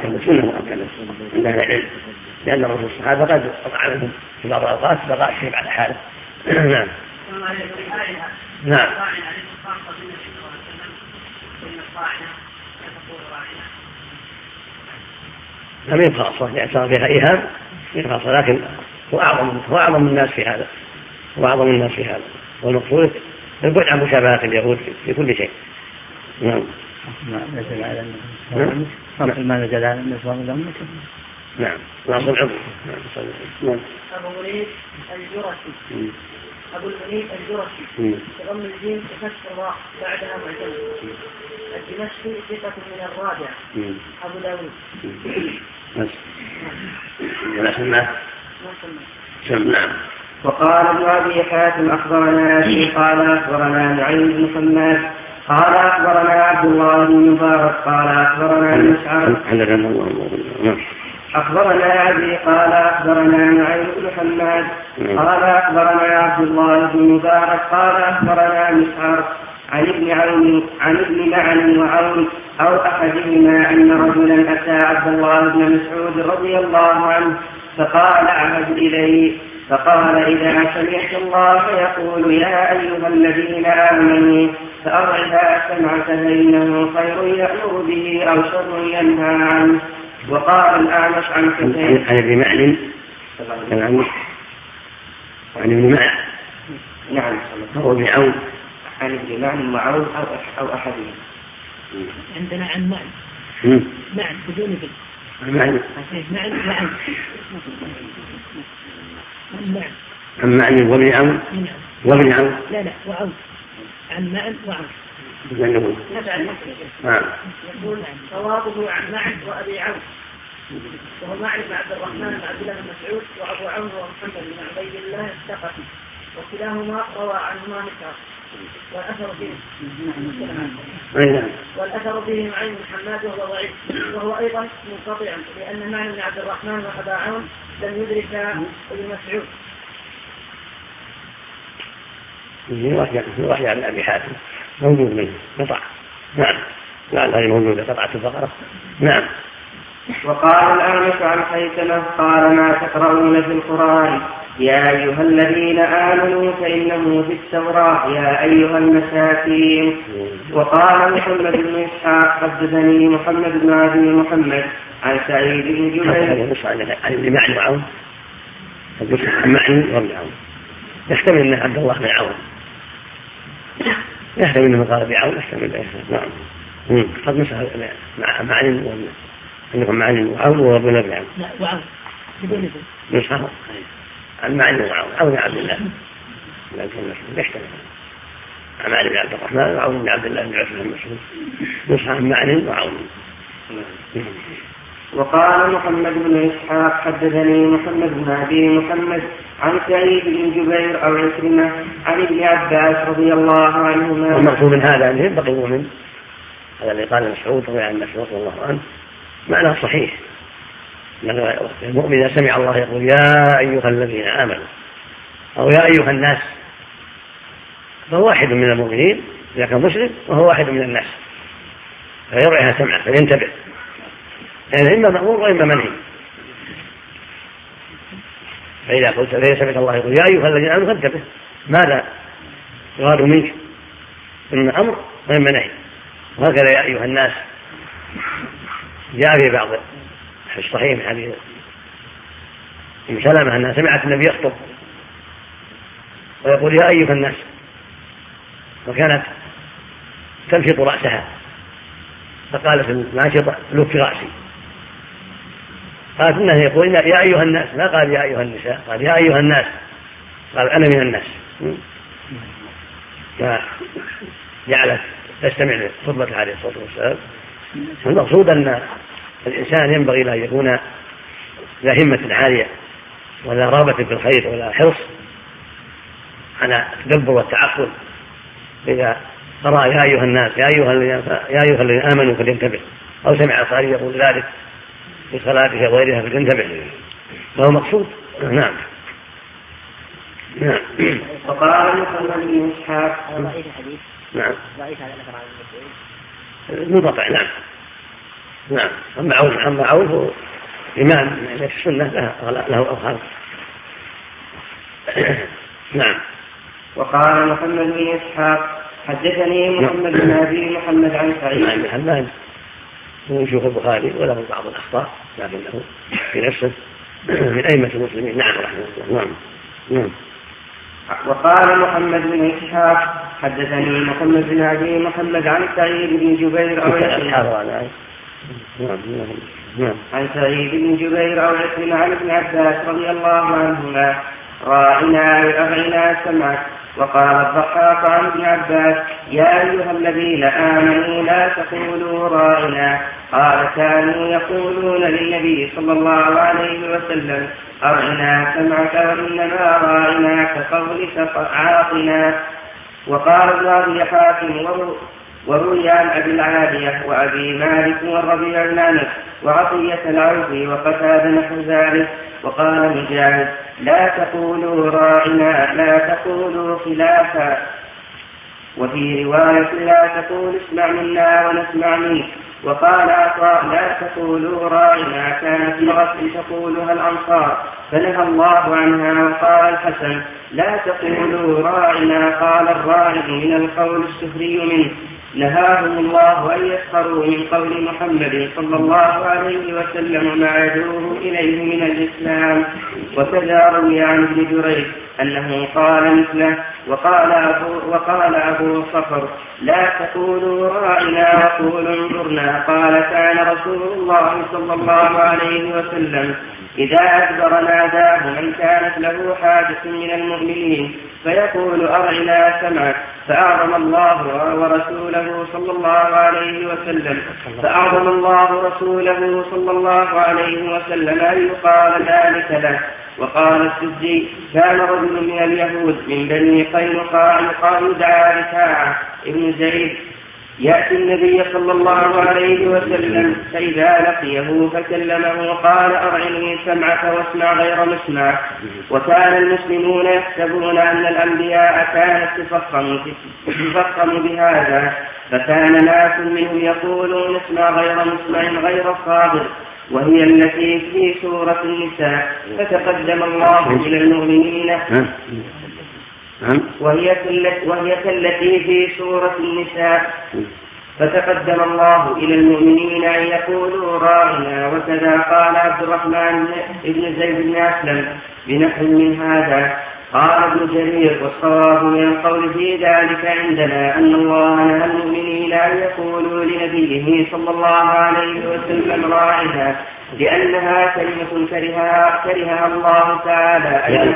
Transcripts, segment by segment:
مؤكدة، سنة مؤكدة عند أهل العلم، لأن الرسول الصحابة قد وقع منهم في بعض الأوقات بقاء الشيء على حاله. نعم. نعم. لم يبقى خاصة يعني صار فيها إيهام خاصة، لكن هو أعظم الناس في هذا، وأعظم الناس في هذا، والمقصود البعد عن مشابهة اليهود في كل شيء. نعم. ما نزل على النسوان الأمة. نعم. ناصر العضو. نعم. أبو منيب الجرشي. أبو المنيب الجرشي بضم الجيم بفتح الراء بعدها معجمة. الدمشقي ثقة من الرابع. أبو داود. بس. ولا سمع. نعم. وقال ابن أبي حاتم أخبرنا أبي قال أخبرنا نعيم بن حماد قال أخبرنا عبد الله بن مبارك قال أخبرنا المسعر أخبرنا أبي قال أخبرنا نعيم بن حماد قال أخبرنا عبد الله بن مبارك قال أخبرنا مسعر عن ابن معن وعون أو أحدهما أن رجلا أتى عبد الله بن مسعود رضي الله عنه فقال أعهد إليه فقال إذا سمعت الله يقول يا أيها الذين آمنوا فأرعها سمعك فإنه خير يأمر به أو شر ينهى عنه. وقال الأعمش عن كثير عن ابن معن نعم هو ابن عون عن ابن معن وعون أو أحدهم. عندنا عن معن بدون ذلك معن وعن عن معن وابن عون لا وعون عن معن وعون يقول صوابه عن معن وأبي عون وهو معن بن عبد الرحمن بن عبد الله بن مسعود وأبو عون ومحمد بن عبيد الله الثقفي وكلاهما روى عنهما مسعر والأثر به معين بن حماد وهو ضعيف وهو أيضا منقطع لأن معن بن عبد الرحمن وأبا عون لم يدرك ابن مسعود. في وحي عن أبي حاتم موجود منه قطع. نعم. لا غير موجودة قطعة البقرة. نعم. وقال الأعمش عن حيثمة قال ما تقرؤون في القرآن يا أيها الذين آمنوا فإنه في التوراة يا أيها المساكين. وقال محمد بن إسحاق حدثني محمد بن أبي محمد عن سعيد بن جبير عن ابن معن وعون معن وابن عون يحتمل أن عبد الله بن عون يحتمل أنه قال بعون يحتمل. نعم. قد مسح مع معن أنهم معن وعون وابن ابن عون. لا وعون بدون نسخة عن معن وعون عون عبد الله لكن يحتمل عن معن بن عبد الرحمن وعون بن عبد الله بن عثمان بن مسعود نسخة عن معن وعون. وقال محمد بن إسحاق حدثني محمد بن أبي محمد عن سعيد بن جبير أو عكرمة عن ابن عباس رضي الله عنهما. والمقصود من هذا أنه ينبغي المؤمن هذا اللي قال مسعود رضي عن مسعود رضي الله عنه معناه صحيح. المؤمن إذا سمع الله يقول يا أيها الذين آمنوا أو يا أيها الناس فهو واحد من المؤمنين إذا كان مسلم وهو واحد من الناس فيرعيها سمعه فينتبه يعني إما مأمور وإما منهي. فإذا قلت فإذا سمعت الله يقول يا أيها الذين آمنوا فانتبه ماذا يراد منك إما أمر وإما نهي. وهكذا يا أيها الناس جاء في بعض الصحيح من حديث أم سلمة أنها سمعت النبي يخطب ويقول يا أيها الناس وكانت تنشط رأسها فقالت الناشطة لك رأسي قالت إنه يقول يا أيها الناس لا قال يا أيها النساء قال يا أيها الناس قال أنا من الناس فجعلت تستمع لخطبة عليه الصلاة والسلام. المقصود أن الإنسان ينبغي له أن يكون لا همة عالية ولا رغبة في الخير ولا حرص على التدبر والتعقل. إذا قرأ يا أيها الناس يا أيها الذين آمنوا فلينتبه أو سمع القارئ يقول ذلك في صلاته وغيرها فلينتبه فهو مقصود. نعم. نعم. وقال محمد بن إسحاق نعم منقطع. نعم. نعم. أما عوف إمام في السنة له أوهام. نعم. وقال محمد بن إسحاق حدثني محمد بن أبي محمد عن سعيد. نعم. حماد يشوف البخاري وله بعض الأخطاء لكنه في نفسه من أئمة المسلمين. نعم رحمه الله. نعم. وقال محمد بن إسحاق حدثني محمد بن أبي محمد عن سعيد بن جبير عن سعيد بن جبير أو عكرمة عن ابن عباس رضي الله عنهما راعنا أرعنا سمعك. وقال الضحاك عن ابن عباس يا أيها الذين آمنوا لا تقولوا راعنا. قال كانوا يقولون للنبي صلى الله عليه وسلم أرعنا سمعك وإنما راعنا كقولك عاقنا. وقال ابن أبي حاتم وروي عن أبي العالية وأبي مالك والربيع بن أنس وعطية العوفي وقتادة نحو ذلك. وقال مجاهد لا تقولوا راعنا لا تقولوا خلافا. وفي رواية لا تقول اسمع منا ونسمع منك. وقال عطاء لا تقولوا راعنا كانت لغة تقولها الأنصار فنهى الله عنها. وقال الحسن لا تقولوا راعنا قال الراعي من القول السخري منه نهاهم الله أن يسخروا من قول محمد صلى الله عليه وسلم ما يدعوه إليه من الإسلام. وكذا روي عن ابن جريج أنه قال مثله. وقال أبو صخر لا تقولوا راعنا وقولوا انظرنا. قال كان رسول الله صلى الله عليه وسلم إذا أدبر ناداه من كانت له حاجة من المؤمنين فيقول أرعنا سمعك. فأعظم الله ورسوله صلى الله عليه وسلم أن يقال ذلك له. وقال السدي كان رجل من اليهود من بني قينقاع يدعى رفاعة ابن زيد يأتي النبي صلى الله عليه وسلم فإذا لقيه فكلمه قال أرعني سمعك واسمع غير مسمع. وكان المسلمون يحسبون أن الأنبياء كانت تفخم بهذا فكان ناس منهم يقولون اسمع غير مسمع غير صابر وهي التي في سورة النساء. فتقدم الله إلى المؤمنين وهي التي في سورة النساء فتقدم الله إلى المؤمنين أن يقولوا راعنا. وكذا قال عبد الرحمن بن زيد بن أسلم بنحو من هذا. قال ابن جرير والصواب من القول في ذلك عندنا أن الله نهى المؤمنين أن يقولوا لنبيه صلى الله عليه وسلم راعنا لأنها كلمة كرهها الله تعالى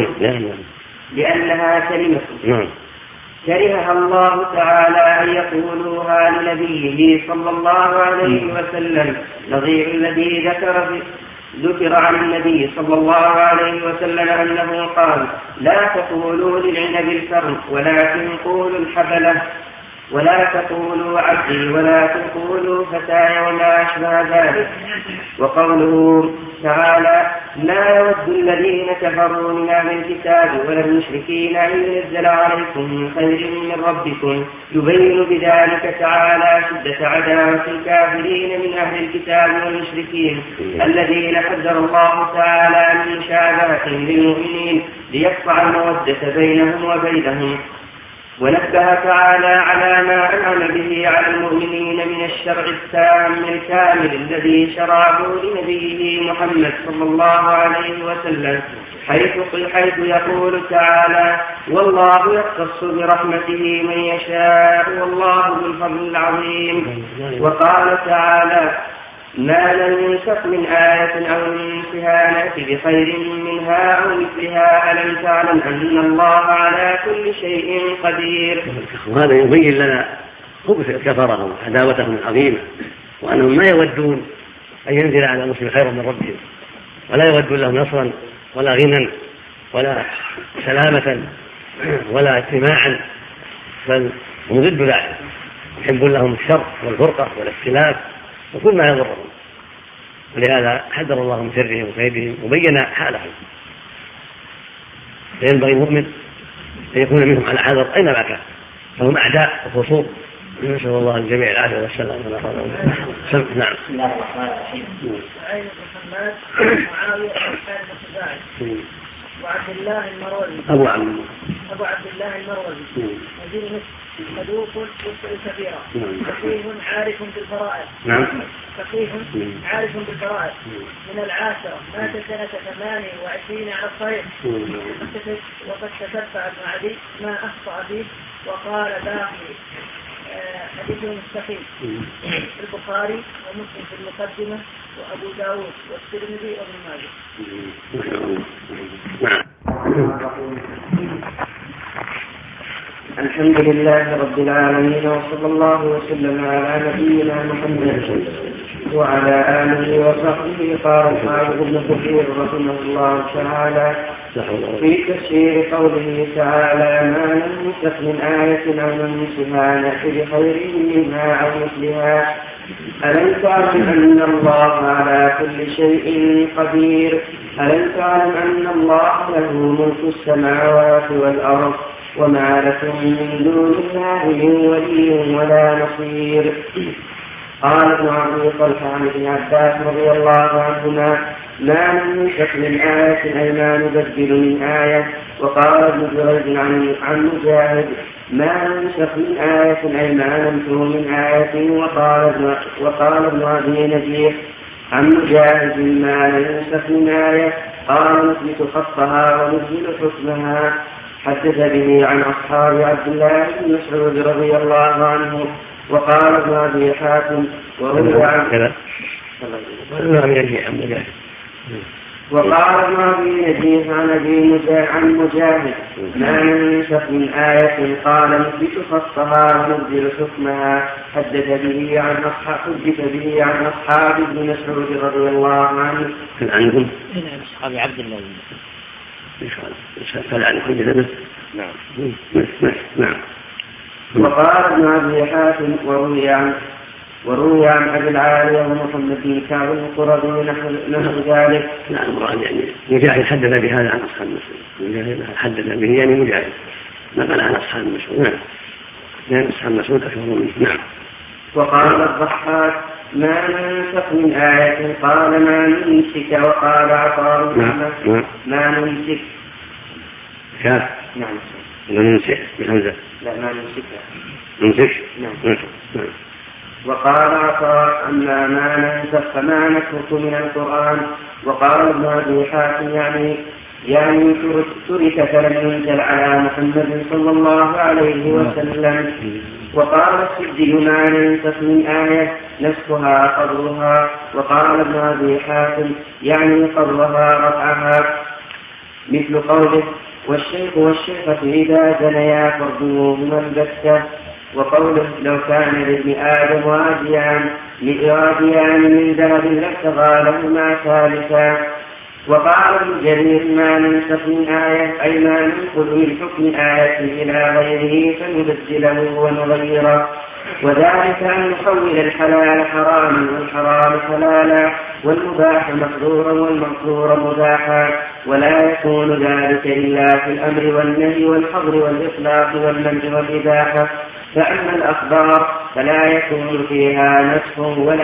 كرهها الله تعالى أن يقولوها لنبيه صلى الله عليه وسلم نظير الذي ذكر عن النبي صلى الله عليه وسلم أنه قال لا تقولوا للعنب الكرم ولكن قولوا الحبلة ولا تقولوا عبدي ولا تقولوا فتاي وما أشبه ذلك. وقوله تعالى لا يود الذين كفروا من أهل الكتاب ولا المشركين أن ينزل عليكم من خير من ربكم يبين بذلك تعالى شدة عداوة الكافرين من أهل الكتاب والمشركين الذين حذر الله تعالى من مشابهتهم للمؤمنين ليقطع المودة بينهم وبينهم. ونبه تعالى على ما أنعم به على المؤمنين من الشرع التام الكامل الذي شرعه لنبيه محمد صلى الله عليه وسلم حيث يقول تعالى والله يختص برحمته من يشاء والله ذو الفضل العظيم. وقال تعالى ما لم ينسخ من آية أو ننسها نأتي بخير منها أو مثلها ألم تعلم أن الله على كل شيء قدير. وهذا يبين لنا خبث كفرهم عداوتهم العظيمة وأنهم ما يودون أن ينزل على المسلم خير من ربهم ولا يودون لهم نصرا ولا غنى ولا سلامة ولا اجتماعا بل هم ضد ذلك يحبون لهم الشر والفرقة والاختلاف وكل ما يضرهم. ولهذا حذر الله من شرهم وكيدهم وبين حالهم. فينبغي المؤمن أن يكون منهم على حذر أينما كان فهم أعداء وخصوم نسأل الله الجميع العافية والسلام. نعم. بسم الله الرحمن الرحيم. عين بن حماد معاوية بن حارث الخزاعي وعبد الله المروزي أبو عبد الله المروزي وزير مصر صدوق يخطئ كثيرا فقيه عارف بالفرائض من العاشرة مات سنة 28 على الصحيح وقد تتبع ابن عدي ما أخطأ فيه وقال باقي حديث مستقيم في البخاري ومسلم في المقدمة وأبو داود والترمذي وابن ماجه. الحمد لله رب العالمين وصلى الله وسلم على نبينا محمد وعلى آله وصحبه. قال الحافظ ابن كثير رحمه الله تعالى في تفسير قوله تعالى ما ننسخ من آية أو ننسها نأتي بخير منها أو مثلها ألم تعلم أن الله على كل شيء قدير ألم تعلم أن الله له ملك السماوات والأرض وما لكم من دون الله من ولي ولا نصير. قال ابن عبد طلحة عن ابن عباس رضي الله عنهما ما ننسخ من آية أي ما نبدل من آية. وقال ابن جريج عن مجاهد ما ننسخ من آية أي ما نمحو من آية. وقال ابن أبي نجيح عن مجاهد ما ننسخ من آية قال نثبت خطها ونزل حكمها. حدث به عن أصحاب عبد الله بن مسعود رضي الله عنه. وقال ابن أبي حاتم وروي عن وقال ابن أبي نجيح عن مجاهد ما ننسخ من آية قال نثبت خطها وننزل حكمها. حدث به عن أصحاب ابن مسعود رضي الله عنه. عنهم أصحاب عبد الله نعم. وقال ابن أبي حاتم وروي عن أبي العالية ومحمد بن كعب القرظي نحو ذلك. نعم. يعني مجاهد حدث بهذا عن أصحاب مسعود. مجاهد حدث به يعني مجاهد نقل عن أصحاب مسعود. نعم. لأن أصحاب مسعود أكثر منه. نعم. وقال الضحاك ما ننسخ من آية قال ما ننسك. وقال عطاء ما ننسك. كاف. نعم. ننسك بحمزة. لا ما ننسكها. ننسك. نعم. وقال عطاء أما ما ننسخ فما نترك من القرآن. وقال ابن أبي حاتم يعني ترك فلم ينزل على محمد صلى الله عليه وسلم. وقال السدي ما ننسخ من آية نسخها قدرها. وقال ابن أبي حاتم يعني قدرها رفعها مثل قوله والشيخ والشيخة إذا زنيا فارجموهما البتة. وقوله لو كان لابن آدم واديان من ذهب لابتغى لهما ثالثا. وقال ابن جرير ما ننسخ من آية أي ما ننقل من حكم آية إلى غيره فنبدله ونغيره. وذلك أن نحول الحلال حراما والحرام حلالا والمباح محظورا والمحظور مباحا. ولا يكون ذلك إلا في الأمر والنهي والحظر والإطلاق والمنع والإباحة. فأما الأخبار فلا يكون فيها نسخ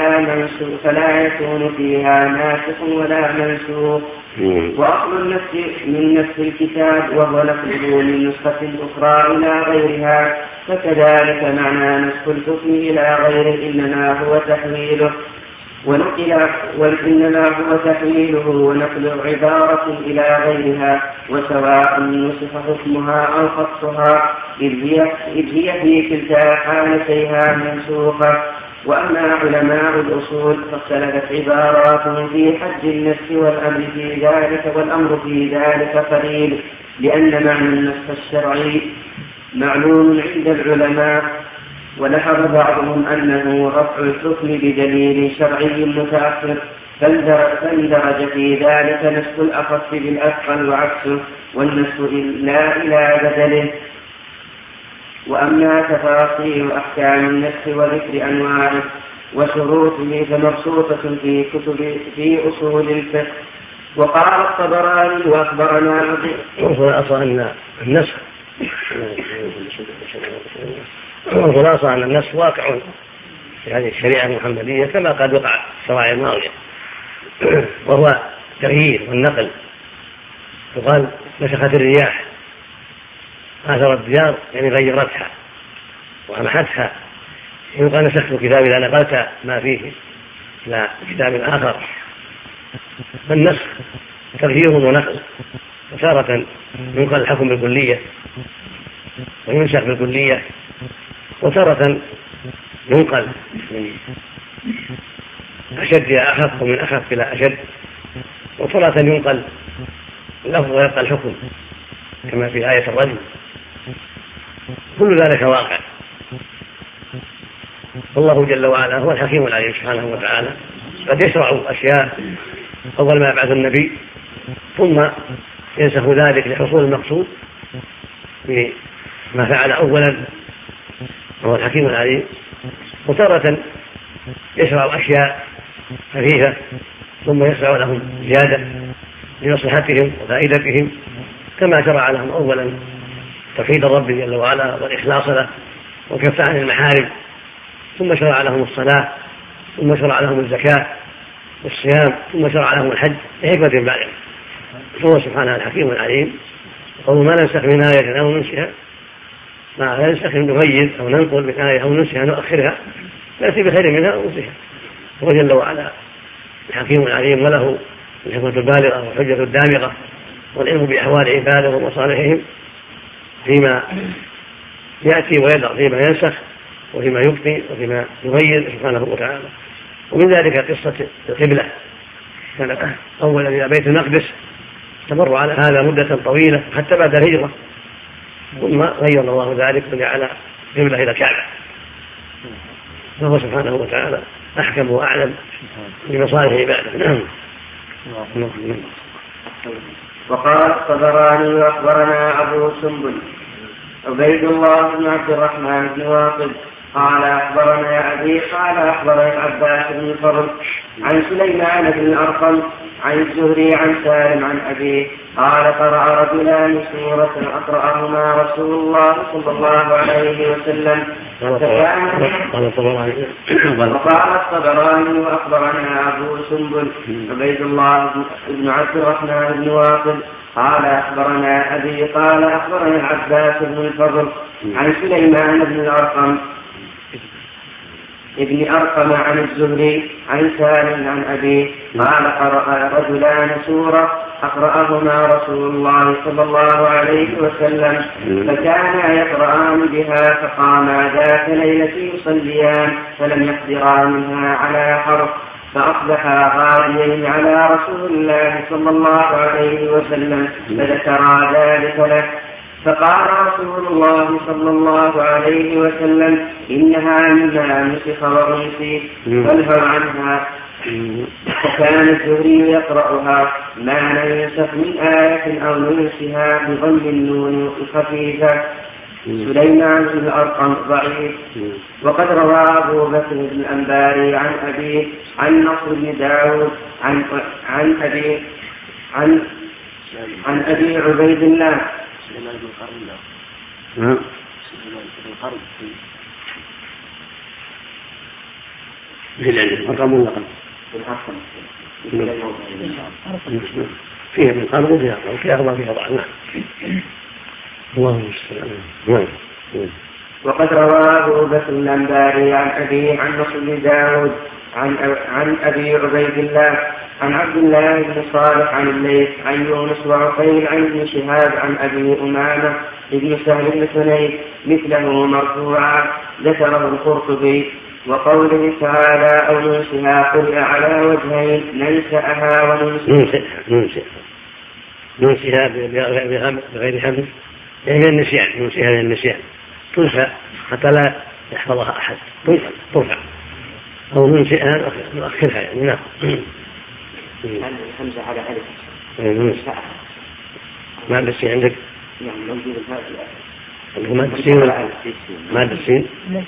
ولا منسوخ. وأصل النسخ من نسخ الكتاب وهو نقله من نسخة أخرى إلى غيرها. فكذلك معنى نسخ الحكم إلى غيره إنما هو تحويله ونقل عبارة إلى غيرها وسواء نسخ حكمها أو خصها إذ هي في كلتا حالتيها منسوخة. وأما علماء الأصول فاختلفت عباراتهم في حد النسخ والأمر في ذلك قليل لأن معنى النسخ الشرعي معلوم عند العلماء. ولاحظ بعضهم أنه رفع الحكم بدليل شرعي متأخر فاندرج في ذلك نسخ الأخف بالأثقل وعكسه والنسخ لا إلى بدله. وأما تفاصيل أحكام النسخ وذكر أنواعه وشروطه فمبسوطة في أصول الفقه. وقال الطبراني وأخبرنا أصل أن النسخ والخلاصة أن النسخ واقع في هذه الشريعة المحمدية كما قد وقع في الشرائع الماضية، وهو تغيير والنقل. يقال نسخت الرياح آثر الديار، يعني غيرتها وأمحتها. يقال نسخت الكتاب إذا نقلت ما فيه إلى كتاب آخر. فالنسخ تغيير ونقل، وتارة ينقل الحكم بالكلية وينسخ بالكلية، وتارة ينقل من أشد إلى أخف ومن أخف إلى أشد، وتارة ينقل اللفظ ويبقى الحكم كما في آية الرجم. كل ذلك واقع. الله جل وعلا هو الحكيم العليم سبحانه وتعالى، قد يشرع أشياء أول ما يبعث النبي ثم ينسخ ذلك لحصول المقصود بما فعل أولا، هو الحكيم العليم. وتارة يشرع أشياء خفيفة ثم يشرع لهم زيادة لمصلحتهم وفائدتهم، كما شرع لهم أولا توحيد الرب جل وعلا والإخلاص له وكف عن المحارم، ثم شرع لهم الصلاة، ثم شرع لهم الزكاة والصيام، ثم شرع لهم الحج لحكمة بالغة. فهو سبحانه الحكيم العليم. قول ما ننسخ من آية أو ننسها، ما ننسخ نغير أو ننقل من آية أو ننسها نؤخرها نأتي بخير منها أو ننسها. هو جل وعلا الحكيم العليم، وله الحكمة البالغة والحجة الدامغة والعلم بأحوال عباده ومصالحهم فيما يأتي ويدع، فيما ينسخ وفيما يبقي وفيما يغير سبحانه وتعالى. ومن ذلك قصة القبلة، كان أولا إلى بيت المقدس، استمر على هذا مدة طويلة حتى بعد الهجرة، ثم غير الله ذلك وجعل قبلة إلى الكعبة. فهو سبحانه وتعالى أحكم وأعلم بمصالح عباده. وقال الطبراني واخبرنا ابو سنبل عبيد الله بن عبد الرحمن بن واقد قال اخبرنا ابي قال اخبرنا العباس بن الفضل عن سليمان بن الارقم عن الزهري عن سالم عن ابيه قال قرأ رجلان سورة اقرأهما رسول الله صلى الله عليه وسلم. وقال الطبراني واخبرنا ابو سنبل عبيد الله بن عبد الرحمن بن واقد قال اخبرنا ابي قال اخبرنا العباس بن الفضل عن سليمان بن الارقم ابن أرقم عن الزهري عن سالم عن أبيه قال قرأ رجلان سورة أقرأهما رسول الله صلى الله عليه وسلم فكانا يقرآن بها فقاما ذات ليلة يصليان فلم يقدرا منها على حرف فأصبحا غاليين على رسول الله صلى الله عليه وسلم فذكرا ذلك له فقال رسول الله صلى الله عليه وسلم إنها مما نسخ وأنسي فانهوا عنها. وكان الزهري يقرأها ما ننسخ من آية أو ننسها بضم النون الخفيفة. سليمان بن الأرقم ضعيف. وقد روى أبو بكر بن الأنباري عن أبيه عن نصر بن داود عن أبي عبيد الله فيها من قرن وفيها أخبار فيها ضعف. اللهم المستعان. وقد روى أبو بكر الأنباري عن أبيه عن نصر بن داود عن أبي عبيد الله عن عبد الله بن صالح عن الليث عن يونس وعقيل عن ابن شهاب عن أبي أمامة بن سهل بن حنيف مثله مرفوعا ذكره القرطبي. وقوله تعالى أو ننسها قرئ على وجهين ننسأها ننسها بغير حمل، يعني النسيان، ننسيها من النسيان تنسى حتى لا يحفظها أحد، ترفع أو ننسيها نؤخرها يعني. نعم. الحمزة على ألف ما بالسين عندك؟ يعني موجود هذا ما بالسين ولا ما بالسين؟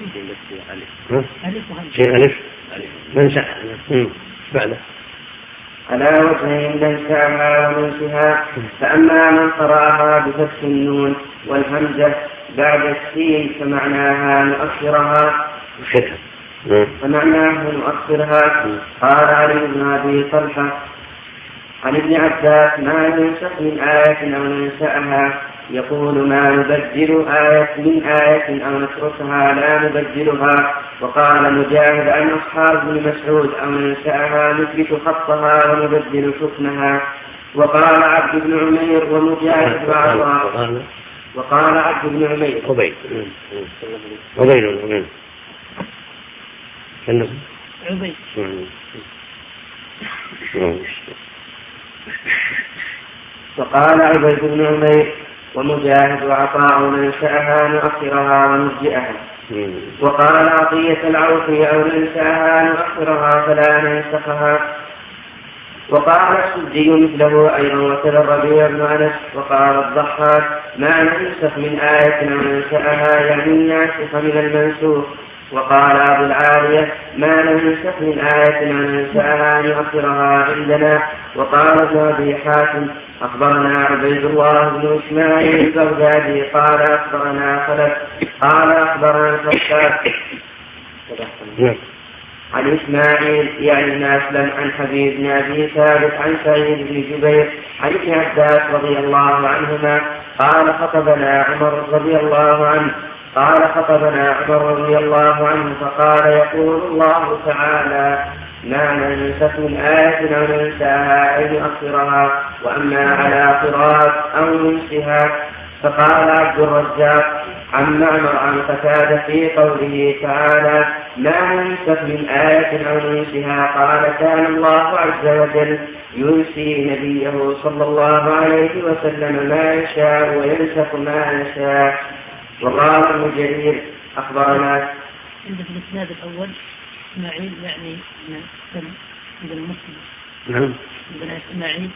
سين ألف ننسى بعده على وجهين ننساها وننسها. فأما من قرأها بفتح النون والهمزة بعد السين فمعناها نؤخرها قال علي بن أبي طلحة عن ابن عباس ما ننسخ من آية أو ننسأها يقول ما نبدل من آية أو نتركها لا نبدلها. وقال مجاهد عن أصحاب بن مسعود أو ننسأها نثبت خطها ونبدل حكمها. وقال عبد بن عمير ومجاهد وعطاء وقال عبد بن عمير وقال عبيد بن عمير ومجاهد وعطاء ننسأها نؤخرها ونرجئها. وقال عطية العوفي أو ننسأها نؤخرها فلا ننسخها. وقال السدي مثله أيضا وكذا الربيع بن أنس. وقال الضحاك ما ننسخ من آية أو ننسأها يعني الناسخ من المنسوخ. وقال أبو العالية ما ننسخ من آية أو ننسأها نؤخرها عندنا. وقال ابن أبي حاتم أخبرنا عبيد الله بن إسماعيل البغدادي قال أخبرنا خلف قال أخبرنا الخشاب عن إسماعيل يعني ناسلا عن حبيب بن أبي ثابت عن سعيد بن جبير عن ابن عباس رضي الله عنهما قال خطبنا عمر رضي الله عنه فقال يقول الله تعالى ما ننسخ من آية أو ننساها أي نؤخرها. وأما على قراءة أو ننسها فقال عبد الرزاق عن معمر عن قتادة في قوله تعالى ما ننسخ من آية أو ننسها قال كان الله عز وجل ينسي نبيه صلى الله عليه وسلم ما يشاء وينسخ ما يشاء. وقال ابن جرير أخبرنا عند الإسناد الأول إسماعيل يعني عند المسلم عندنا إسماعيل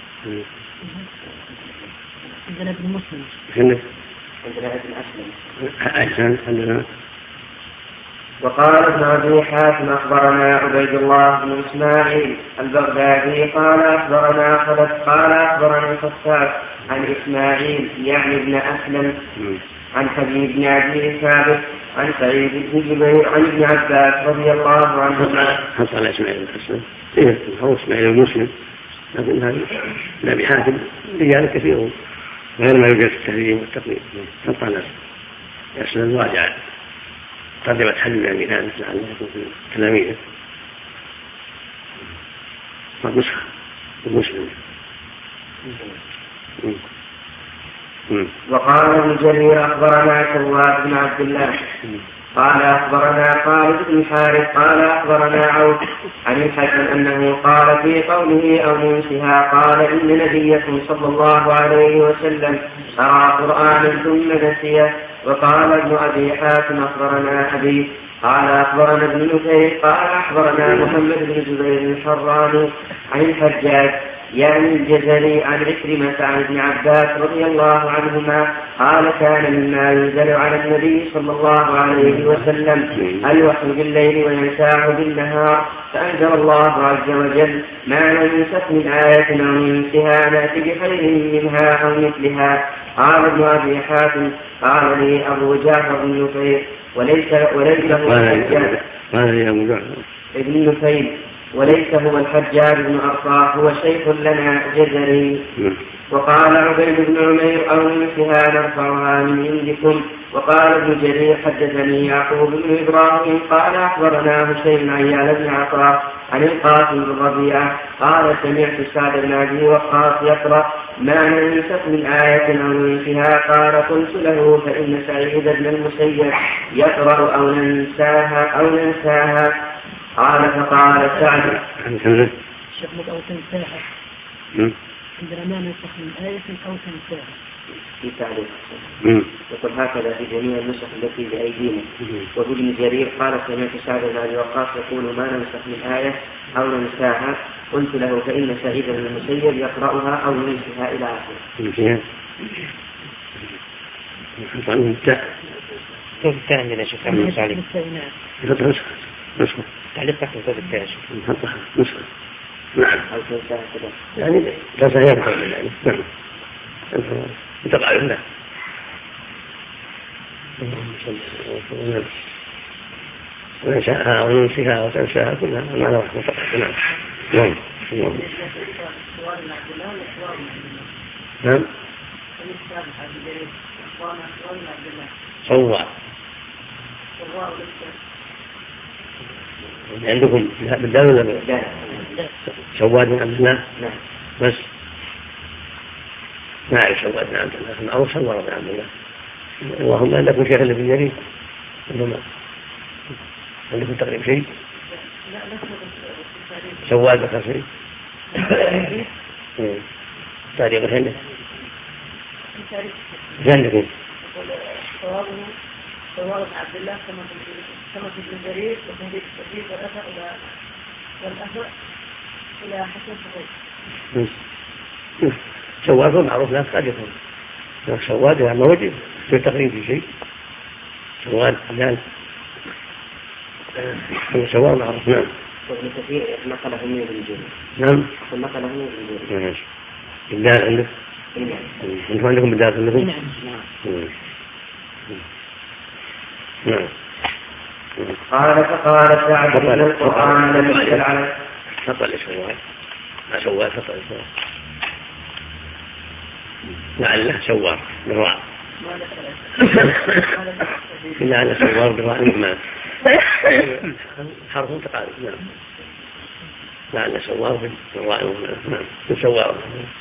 عندنا ابن مسلم عندنا ابن أسلم. وقال ابن أبي حاتم أخبرنا عبيد الله بن إسماعيل البغدادي قال أخبرنا خلف قال أخبرنا الخفاف عن إسماعيل يعني ابن أسلم عن حبيب بن أبي ثابت عن سعيد بن جبير عن ابن عباس رضي الله عنهما. حصل على إسماعيل الأسلم هو إسماعيل المسلم لكن هذا ابن أبي حاتم رجال كثيرون غير ما يوجد في التهذيب والتقليد. حصل على الأسلم راجع قدمت حل من أبي ثابت لعله يكون في تلاميذه نسخة المسلم. وقال ابن جرير أخبرنا سواد بن عبد الله قال أخبرنا خالد بن الحارث قال أخبرنا عوف عن الحسن أنه قال في قوله أو منسها قال إن نبيكم صلى الله عليه وسلم قرأ قرآنا ثم نسيه. وقال ابن أبي حاتم أخبرنا أبي قال أخبرنا ابن نفيل قال أخبرنا محمد بن جبير الحراني عن الحجاج يعني الجزري عن عكرمة عن ابن عباس رضي الله عنهما قال كان مما ينزل على النبي صلى الله عليه وسلم الوحي بالليل وينساه بالنهار فأنزل الله عز وجل ما ننسخ من آية أو ننسها نأتي بخير منها أو مثلها. قال ابن أبي حاتم قال لي أبو جعفر بن نفيل وليس ابن نفيل وليس هو الحجاج بن أرطاح هو شيخ لنا جزري. وقال عبيد بن عمير أو ننسها نرفعها من عندكم. وقال ابن جرير حدثني يعقوب بن إبراهيم قال أخبرنا هشيم عن يعلى بن عطاء عن القاسم بن ربيعة قال سمعت سعد بن أبي وقاص يقرأ ما ننسخ من آية أو ننسها قال قلت له فإن سعيد بن المسيب يقرأ أو ننساها قال فقال سعد شغلت أو تنساها عندنا ما ننسخ من آية أو تنساها في تعليق يقول هكذا في جميع النسخ التي بأيدينا. وفي ابن جرير قال سمعت سعد بن أبي وقاص يقول ما ننسخ من آية أو ننساها قلت له فإن سعيد بن المسيب يقرأها أو ينسها إلى آخره. كيف الثاني عندنا شوف كم تعليق نسخة تعليق تحت الكتاب الثاني نسخة نعم يعني لا سهير نعم تقع له وننساها وننسيها وتنساها كلها معنى واحد متقدم. نعم. نعم. صوار عندكم بالدال ولا بالدال؟ سواد بن عبد الله بس ما أعرف سواد بن عبد الله أو سوار بن عبد الله. اللهم عندكم شيخ اللي في الجريد عندكم تقريب شيء سواد بكر شيء تاريخ هنا عندكم سوار بن عبد الله كما في الجريد وتهذيب التدريب والأثر إلى حسن صحيح. سواد معروف لا قد يكون سواد يعني وجه في تقريب في شيء سواد حلال سواد معروف. نعم. وابن كثير نقله من الجريد. نعم. نقله من الجريد. بالدار عندك؟ أنتم عندكم بالدار عندكم؟ نعم. قال فقال سعد إن القرآن لم ينزل عليه. فطل سواد ما سواد فطل سواد لعله سوار بالراء لعله سوار بالراء ما حرف متقارب. نعم. لعله سوار بالراء نعم سوار.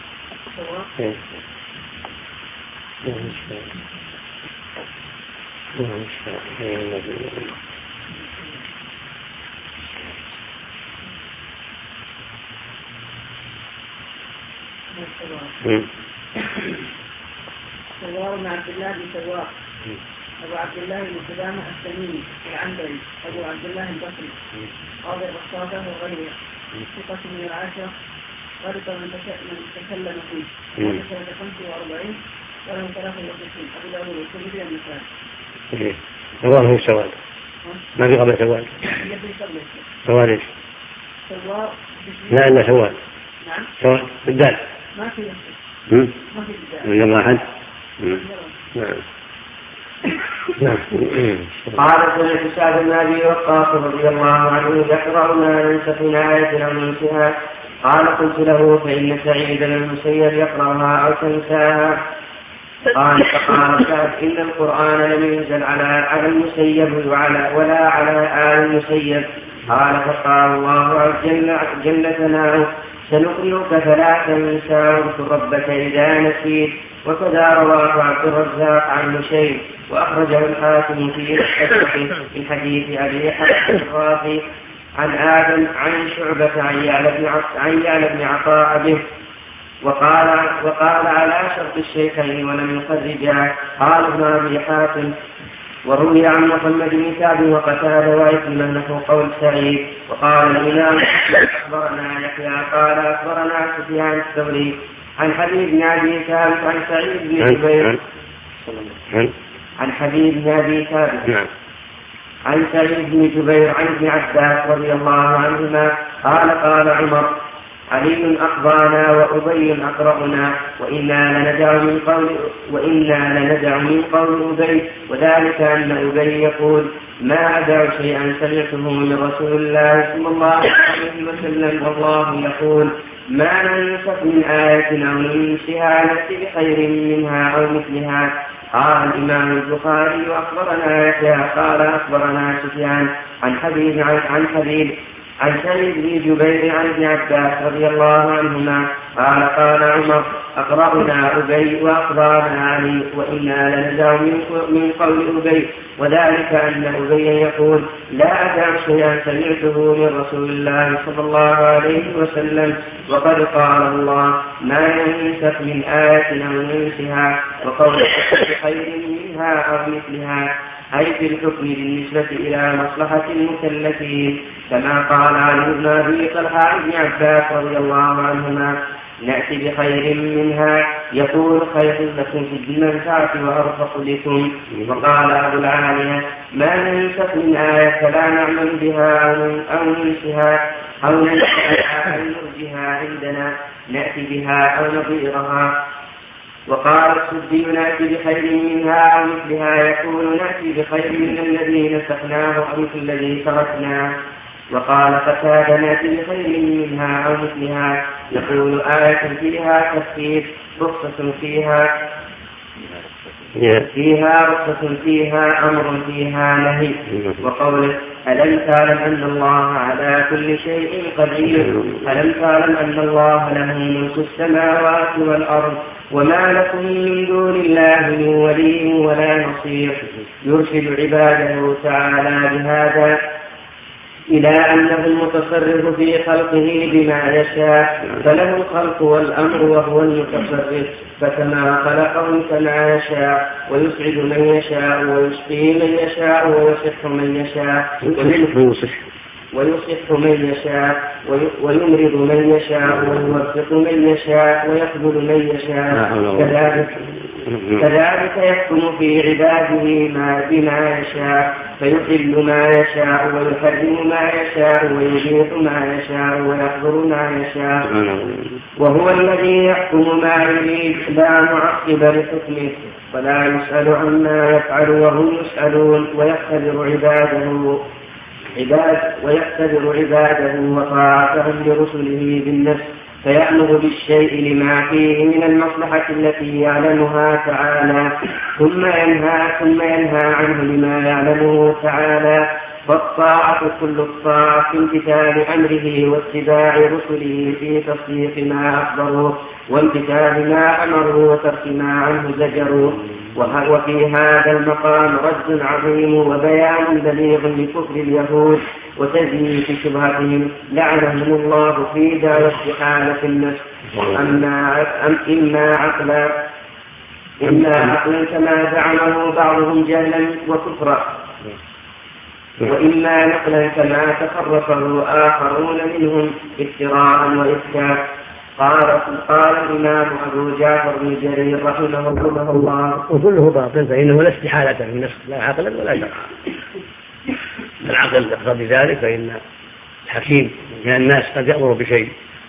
سوار بن عبد الله بن سوار أبو عبد الله بن سلامة التميمي العنبري أبو عبد الله البصري قاضي الرصافة وغيره ثقة من العاشرة غلط من تكلم فيه سنة 45 وله 63 أبو داود والترمذي والنسائي. سوار هو سواد ما في قبل سواد. سواد ايش؟ سوار لا إلا سواد. نعم. سواد بالدال. ما في ما في بالدال. ولا أحد. نعم. نعم. قال سمعت سعد بن أبي وقاص رضي الله عنه يقرأ ما ننسخ من آية أو ننسها. قال قلت له فإن سعيد بن المسيب يقرأها أو تنساها. قال فقال سعد إن القرآن لم ينزل على المسيب ولا على آل المسيب. قال فقال الله جل ثناؤه سنقرئك فلا تنسى واذكر ربك إذا نسيت. وكذا رواه عبد الرزاق عن هشيم وأخرجه الحاكم في مستدركه من حديث أبي حسن الرافي عن آدم عن شعبة عن يعلى بن عطاء به وقال على شرط الشيخين ولم يخرجا. قال ابن أبي حاتم وروي عن محمد بن كعب وقتادة وعكرمة نحو قول سعيد. وقال الإمام أخبرنا يحيى قال أخبرنا سفيان الثوري عن حبيب بن أبي ثابت عن سعيد بن جبير عن حبيب بن أبي ثابت عن سعيد بن جبير عن ابن عباس رضي الله عنهما قال قال عمر علي أقضانا وأبي أقرأنا وإنا لندع من قول أبي وذلك أن أبي يقول ما أدع شيئا سمعته من رسول الله صلى الله عليه وسلم والله يقول ما ننسخ من آية أو ننسها نأتي بخير منها أو مثلها. قال الإمام البخاري وأخبرنا يحيى قال أخبرنا سفيان عن حبيب عن سعيد بن جبير عن ابن عباس رضي الله عنهما قال قال عمر أقرأنا أبي وأقرأنا علي وإنا لنزع من قول أبي وذلك أن أبي يقول لا أدع شيئا سمعته من رسول الله صلى الله عليه وسلم وقد قال الله ما ينسخ من آية أو ننسها وقول بخير منها أو مثلها أي في الحكم بالنسبة إلى مصلحة المكلفين كما قال علي بن أبي طلحة عن ابن عباس رضي الله عنهما نأتي بخير منها يقول خير لكم في المنفعة وأرفق لكم. وقال أبو العالية ما ننسخ من آية فلا نعمل بها أو ننسها أو نرجها عندنا نأتي بها أو نظيرها وقال السدي نأتي بخير منها أو مثلها يقول نأتي بخير من الذي نسخناه أو مثل الذي تركناه. وقال قتادة نأتي بخير منها أو مثلها يقول آية فيها تخفيف رخصة فيها رخصة فيها أمر فيها نهي. وقوله ألم تعلم أن الله على كل شيء قدير ألم تعلم أن الله له ملك السماوات والأرض وما لكم من دون الله من ولي ولا نصير. يرشد عباده تعالى بهذا إلى أنه المتصرف في خلقه بما يشاء فله الخلق والأمر وهو المتصرف فكما خلقهم كما يشاء ويسعد من يشاء ويشقي من يشاء ويصح من يشاء ويصح من يشاء ويمرض من يشاء ويوفق من يشاء ويخذل من يشاء كذلك يحكم في عباده بما يشاء فيحل ما يشاء ويحرم ما يشاء ويبيح ما يشاء ويحظر ما يشاء وهو الذي يحكم ما يريد لا معقب لحكمه ولا يسأل عما يفعل وهم يسألون ويختبر عباده وطاعتهم لرسله بالنفس فيأمر بالشيء لما فيه من المصلحة التي يعلمها تعالى ثم ينهى عنه لما يعلمه تعالى. فالطاعة كل الطاعة في امتثال أمره واتباع رسله في تصديق ما أخبروه وامتثال ما أمروا وترك ما عنه زجروا. وفي هذا المقام رد عظيم وبيان بليغ لكفر اليهود وتزييف شبهتهم لعنهم الله في دار استحالة النفس إما عقلا كما زعمه بعضهم جهلا وكفرا وإما نقلا كما تخرصه آخرون منهم افتراء وإفكاء. قال الإمام أبو جعفر بن جرير رحمه الله وكله باطل فإنه لا استحالة في النفس لا عقلا ولا شرعا. العقل يقتضي ذلك فإن الحكيم من الناس قد يأمر بشيء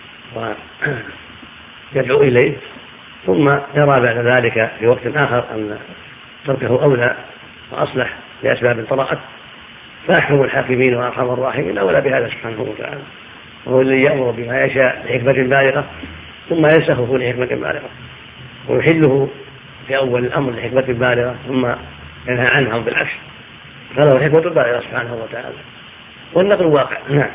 ويدعو إليه ثم يرى بعد ذلك في وقت آخر أن تركه أولى وأصلح لأسباب طرأت فأحكم الحاكمين وأرحم الراحمين أولى بهذا سبحانه وتعالى وهو الذي يأمر بما يشاء لحكمة بالغة ثم ينسخه لحكمة بالغة ويحله في أول الأمر لحكمة بالغة ثم ينهى عنه بالعكس فله الحكمة بالغة سبحانه وتعالى والنقل واقع. نعم.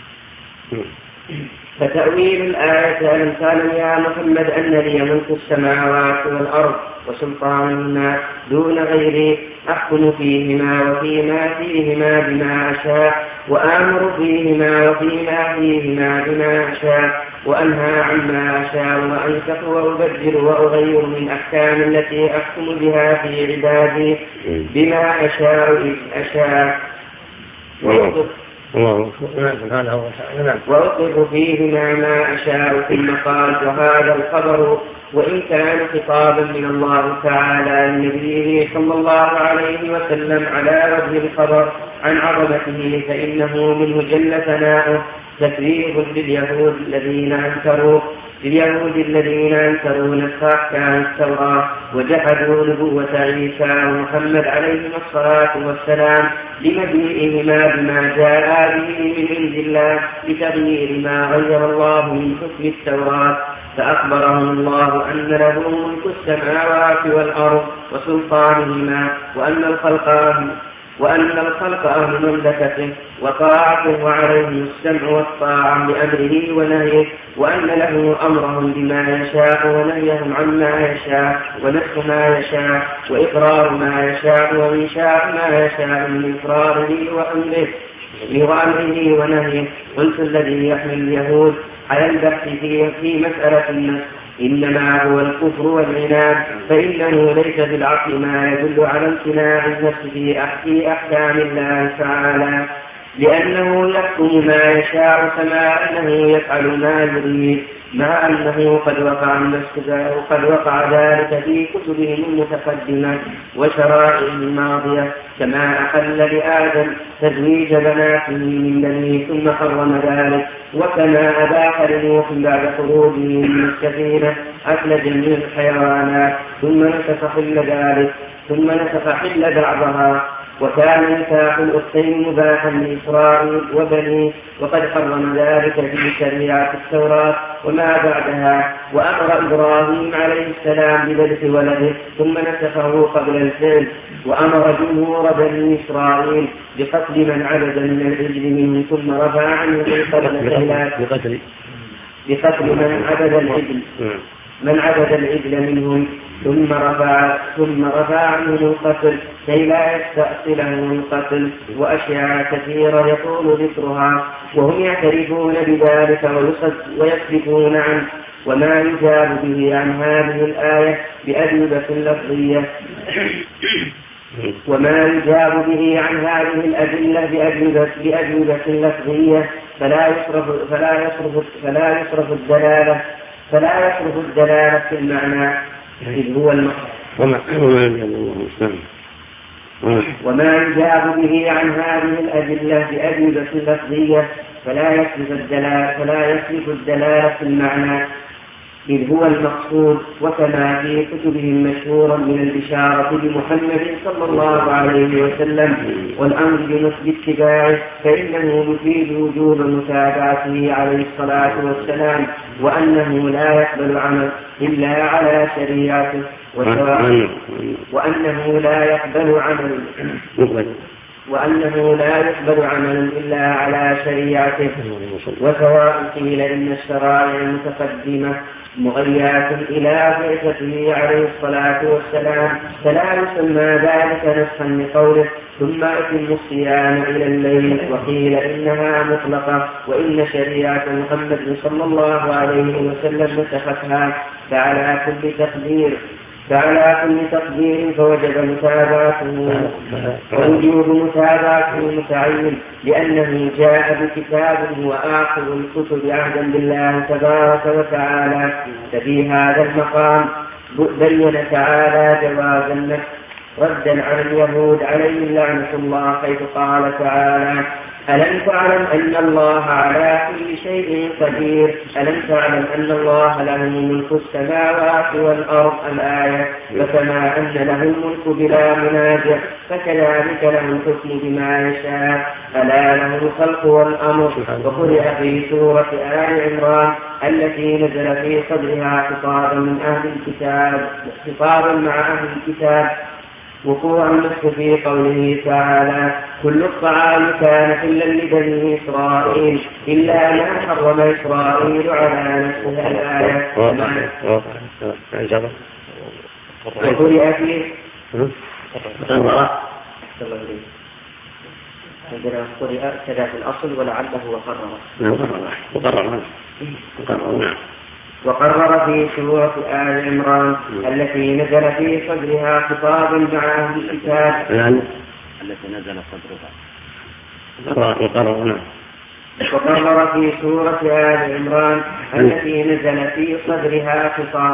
فتأويل الآية ألم تعلم يا محمد أن لي ملك السماوات والأرض وسلطانهما دون غيري أحكم فيهما وفيما فيهما بما أشاء وآمر فيهما وفيما فيهما بما أشاء وأنهى عما أشاء وأنسخ وأبدل وأغير من أحكام التي أحكم بها في عبادي بما أشاء إذ أشاء وأطلق فيهما ما أشاء ثم قال وهذا الخبر وإن كان خطابا من الله تعالى لنبيه صلى الله عليه وسلم على وجه الخبر عن عظمته فإنه منه جل ثناؤه تكذيب لليهود الذين أنكروا نسخ أحكام التوراة وجحدوا نبوة عيسى ومحمد عليهما الصلاة والسلام لمجيئهما بما جاء به من عند الله بتغيير ما غير الله من حكم التوراة فأخبرهم الله أن له ملك السماوات والأرض وسلطانهما وأن الخلق أهل مملكته وطاعته وعليهم السمع والطاعة لأمره ونهيه وأن له أمرهم بما يشاء ونهيهم عما يشاء ونسخ ما يشاء وإقرار ما يشاء وإنشاء ما يشاء من إقراره وأمره ونهيه. قلت الذي يحمل اليهود على البحث في مسألة النفس إنما هو الكفر والعناد فإنه ليس بالعقل ما يدل على امتناع النفس في أحكام الله تعالى لأنه يحكم ما يشاء كما أنه يفعل ما يريد مع أنه قد وقع ذلك في كتبهم المتقدمة وشرائعهم الماضية كما أحل لآدم تزويج بناته من بنيه ثم حرم ذلك وكما أباح لنوح بعد خروجه من السفينة أكل جميع الحيوانات ثم نسخ حل بعضها. وكان نكاح الأختين مباحا لإسرائيل وبنيه، وقد حرم ذلك في شريعة التوراة وما بعدها. وأمر إبراهيم عليه السلام بذبح ولده ثم نسخه قبل الفعل. وأمر جمهور بني إسرائيل بقتل من عبد من العجل منهم ثم رفع عنه بقتل من عبد العجل منهم ثم رفع عنه القتل كي لا يستأصله القتل. وأشياء كثيرة يطول ذكرها وهم يعترفون بذلك ويصدقون عنه. وما يجاب به عن هذه الآية بأجوبة لفظية فلا يصرف الدلالة في المعنى إذ هو المقصود. وما يجاب به عن هذه الأدلة بأجوبة لفظية فلا يصرف الدلالة في المعنى إذ هو المقصود. وكما في كتبهم مشهورا من البشارة بمحمد صلى الله عليه وسلم والأمر باتباعه، فإنه يفيد وجوب متابعته عليه الصلاة والسلام، وأنه لا يقبل عمل إلا على شريعته، وأنه لا يقبل عمل إلا على شريعته. وسواء قيل إن الشرائع المتقدمة مغيات إلى بعثته عليه الصلاة والسلام فلا يسمى ذلك نسخا لقوله ثم أتم الصيام إلى الليل. وقيل إنها مطلقة وإن شريعة محمد صلى الله عليه وسلم نسختها. فعلى كل تقدير فوجب متابعته ووجوب متابعته متعين، لأنه جاء بكتاب هو آخر الكتب عهدا بالله تبارك وتعالى. ففي هذا المقام بين تعالى جواز النسخ ردا على اليهود عليهم لعنة الله، حيث قال تعالى ألم تعلم أن الله على كل شيء قدير ألم تعلم أن الله له ملك السماوات والأرض الآية. فكما أن له الملك بلا منازع فكذلك له الحكم بما يشاء ألا له الخلق والأمر. وقرئ في سورة آل عمران التي نزل في صدرها خطابا مع أهل الكتاب وقوع النسخ في قوله تعالى كل الطعام كان حلا لبني إسرائيل إلا ما حرم إسرائيل على نفسه الآية. وقرئ فيه قرئ كذا في الأصل ولعله وقرر في سورة آل عمران التي نزل في صدرها خطاب مع أهل الكتاب التي نزل صدرها وقرر في سورة آل عمران التي نزل في صدرها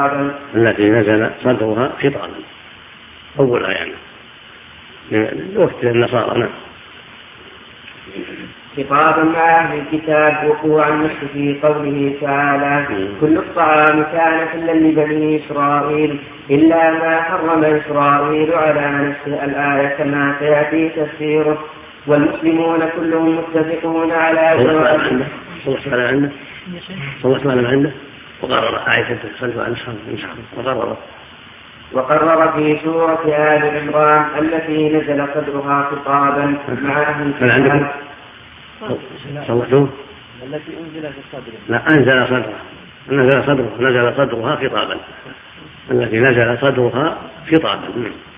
خطابا أول آية وقت النصارى خطابا مع أهل الكتاب وقوع النسخ في قوله تعالى كل الطعام كان حلا لبني إسرائيل إلا ما حرم إسرائيل على نفسه الآية كما سيأتي تفسيره. والمسلمون كلهم متفقون على جواز وقرر آية وقرر في سورة آل عمران التي نزل صدرها خطابا مع أهل الكتاب التي أنزل في الصدر نزل صدرها خطابا التي نزل صدرها خطابا.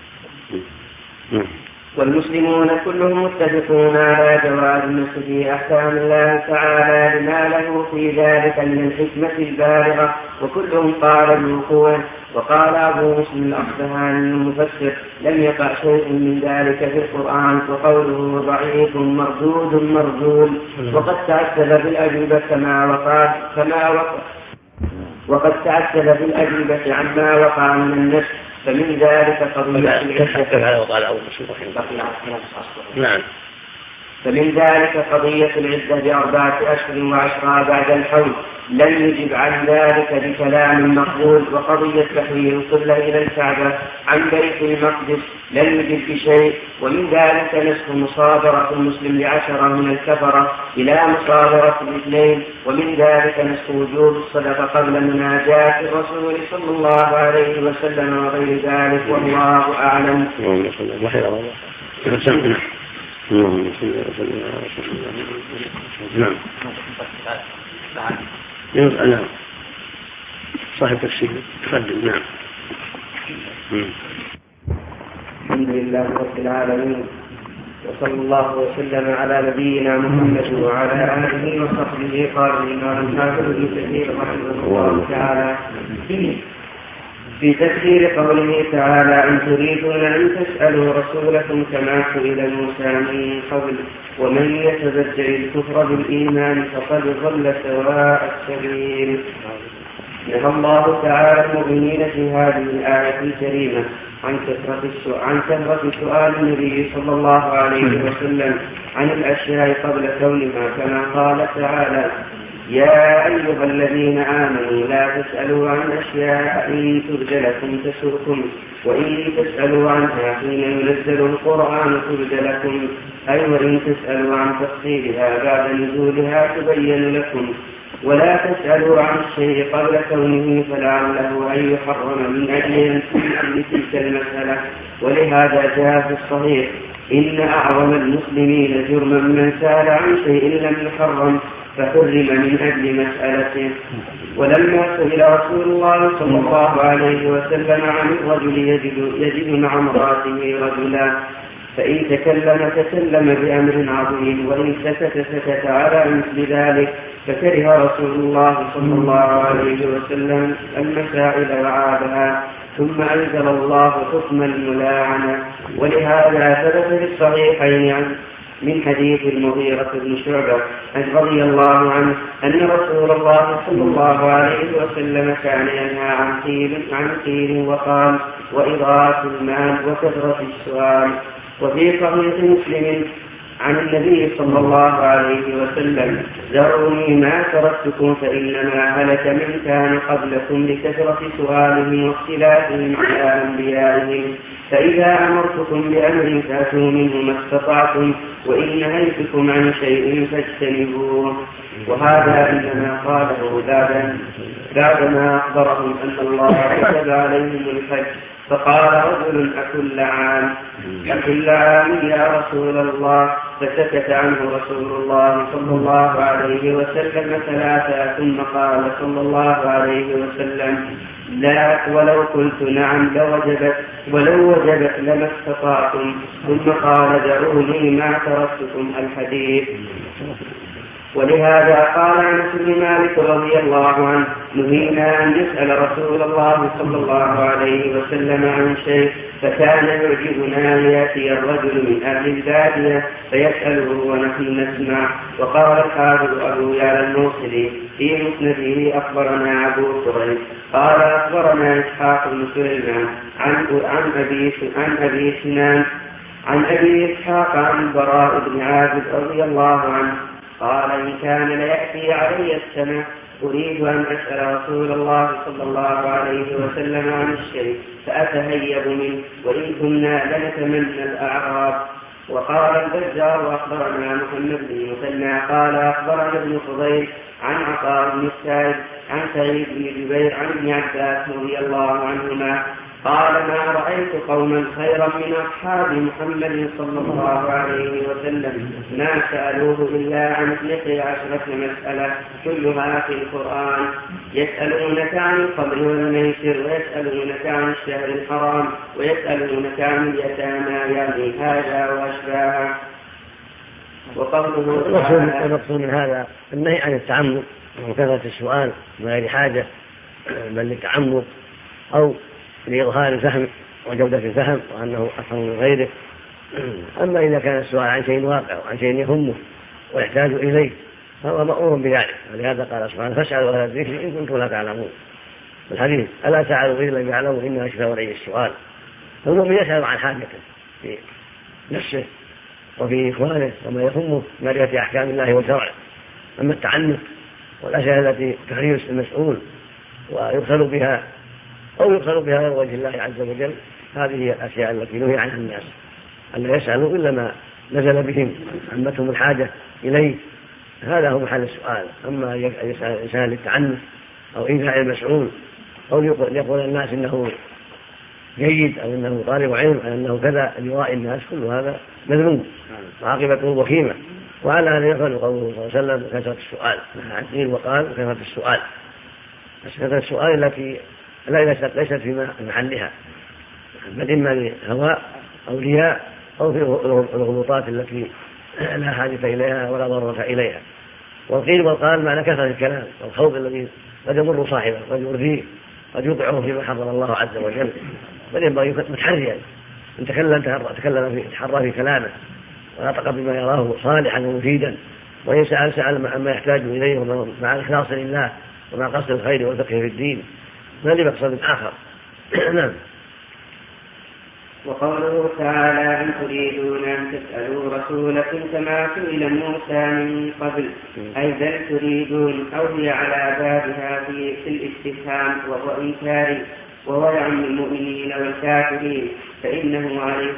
والمسلمون كلهم متفقون على جواز النسخ في أحكام الله تعالى لما له في ذلك من الحكمة البالغة وكلهم قال بالوقوع. وقال أبو مسلم الأصبهاني المفسر لم يقع شيء من ذلك في القرآن وقوله ضعيف مردود وقد تعسل بالأجوبة وقد تعسل بالأجوبة عما وقع من النسخ. فمن ذلك قضية نعم فمن ذلك قضية العدة ب4 أشهر و10 بعد الحول لم يجب عن ذلك بكلام مقبول، وقضية تحويل القبلة إلى الكعبة عن بيت المقدس لم يجب بشيء. ومن ذلك نسخ مصادرة المسلم ل10 من الكفرة إلى مصادرة الاثنين. ومن ذلك نسخ وجوب الصدقة قبل مناجاة الرسول صلى الله عليه وسلم وغير ذلك، والله أعلم. نعم. صاحب تفسير تقدم. نعم. الحمد لله رب العالمين، وصلى الله وسلم على نبينا محمد وعلى آله وصحبه. قال الإمام الحافظ ابن كثير رحمه الله تعالى في تفسير قوله تعالى: إن تريدون أن تسألوا رسولكم كما سئل موسى من قبل ومن يتبدل الكفر بالإيمان فقد ضل سواء السبيل. نهى الله تعالى المؤمنين في هذه الآية الكريمة عن كثرة سؤال النبي صلى الله عليه وسلم عن الأشياء قبل كونها، كما قال تعالى: يا أيها الذين آمنوا لا تسألوا عن أشياء إن تبد لكم تسؤكم وإن تسألوا عنها حين ينزل القرآن تبد لكم، أي وإن تسألوا عن تفصيلها بعد نزولها تبين لكم. ولا تسألوا عن الشيء قبل كونه فلعله أن يحرم من أجل تلك المسألة. ولهذا جاء في الصحيح: إن أعظم المسلمين جرما من سأل عن شيء لم يحرم فحرم من أجل مسألته. ولما سئل رسول الله صلى الله عليه وسلم عن الرجل يجد مع امرأته رجلا فإن تكلم بأمر عظيم وإن سكت على مثل ذلك، فكره رسول الله صلى الله عليه وسلم المسائل وعابها، ثم أنزل الله حكم الملاعنة. ولهذا ثبت في الصحيحين من حديث المغيرة بن شعبة رضي الله عنه أن رسول الله صلى الله عليه وسلم كان ينهى عن قيل وقال وإضاعة المال وكثرة السؤال. وفي صحيح مسلم عن النبي صلى الله عليه وسلم: ذروني ما تركتكم فإنما هلك من كان قبلكم لكثرة سؤالهم واختلافهم على أنبيائهم، فإذا أمرتكم بأمر فأتوا منه ما استطعتم وإن نهيتكم عن شيء فاجتنبوه. وهذا إنما قاله بعدما أخبرهم أن الله كتب عليهم الحج، فقال رجل: أكل عام يا رسول الله؟ فسكت عنه رسول الله صلى الله عليه وسلم 3، ثم قال صلى الله عليه وسلم: لا، ولو قلت نعم ولو وجبت لما استطعتم. ثم قال: دعوني ما تركتكم الحديث. ولهذا قال انس بن مالك رضي الله عنه: نهينا ان نسال رسول الله صلى الله عليه وسلم عن شيء فكان يعجبنا ان ياتي الرجل من اهل الباديه فيساله ونحن نسمع. وقال الحافظ ابو يعلى الموصلي في مسنده: اخبرنا ابو كريب قال اخبرنا اسحاق بن سليمان عن ابي اسحاق عن البراء بن عازب رضي الله عنه قال: إن كان ليأتي علي السنة أريد أن أسأل رسول الله صلى الله عليه وسلم عن الشيء فأتهيب منه وإن كنا لنتمنى الأعراب. وقال البزار: أخبرنا محمد بن مثنى قال أخبرنا ابن فضيل عن عطاء بن السائب عن سعيد بن جبير عن ابن عباس رضي الله عنهما قال: ما رأيت قوما خيرا من أصحاب محمد صلى الله عليه وسلم ما سألوه إلا عن 12 مسألة كلها في القرآن. يسألونك عن الخمر والميسر ويسألونك عن الشهر الحرام ويسألونك عن اليتامى، يعني هذا وأشباهه. وقوله المقصود من هذا النهي عن التعمق وكثرة السؤال بغير حاجة، بل للتعمق أو لإظهار الفهم وجودة الفهم وأنه أفهم من غيره. أما إذا كان السؤال عن شيء واقع وعن شيء يهمه ويحتاج إليه فهو مأمور بذلك. ولهذا قال سبحانه: فاسألوا أهل الذكر إن كنتم لا تعلمون. الحديث: ألا سألوا إن لم يعلموا إنما شفاء ولي السؤال. فالمؤمن يسأل عن حاجته في نفسه وفي إخوانه وما يهمه معرفة أحكام الله وشرعه. أما التعنت والأشياء التي تحريص المسؤول ويبخل بها أو يبخل بها غير وجه الله عز وجل، هذه هي الأشياء التي نهي عنها الناس، أن لا يسألوا إلا ما نزل بهم عمتهم الحاجة إليه، هذا هو محل السؤال. أما يسأل الإنسان للتعنت أو إيذاء المسؤول أو يقول الناس إنه جيد أو إنه طالب علم أو إنه كذا ليرائي الناس، كل هذا مذموم وعاقبته وخيمة. وعلى هذا يفعل قوله صلى الله عليه وسلم كثرة السؤال، عن قيل وقال كثرة السؤال، بس كثرة السؤال التي ليست في محلها، بل إما لهواء أو رياء أو في الغلطات التي لا حاجة إليها ولا ضرورة إليها. والقيل والقال معنى كثرة الكلام والخوض الذي قد يضر صاحبه قد يؤذيه قد يوقعه فيما حرم الله عز وجل، بل ينبغي متحريا إن تكلم تحرى في كلامه ونطق بما يراه صالحا ومفيدا، وإن سأل عما يحتاج إليه مع الإخلاص لله ومع قصد الخير والفقه في الدين ما لمقصد آخر. نعم. وقوله تعالى أن تريدون أن تسألوا رسولكم كما سئل موسى من قبل، أي بل تريدون، أو هي على بابها في الاستفهام وهو إنكاري، وهو يعم المؤمنين والكافرين، فإنه عليه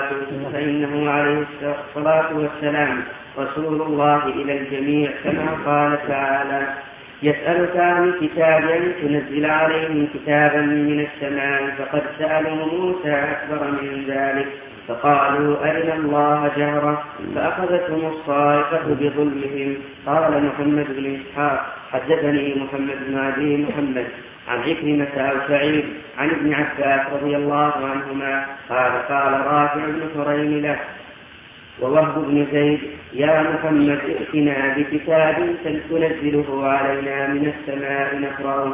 الصلاة والسلام رسول الله إلى الجميع، كما قال تعالى يسألك عن الكتاب أن تنزل عليهم كتابا من السماء، فقد سألوا موسى أكبر من ذلك فقالوا أرنا الله جهرة فأخذتهم الصاعقة بظلمهم. قال محمد بن إسحاق حدثني محمد بن عدي محمد عن عكرمة أو سعيد عن ابن عباس رضي الله عنهما قال رافع بن حريم له ووهب بن زيد يا محمد ائتنا بكتاب تنزله علينا من السماء نقرأه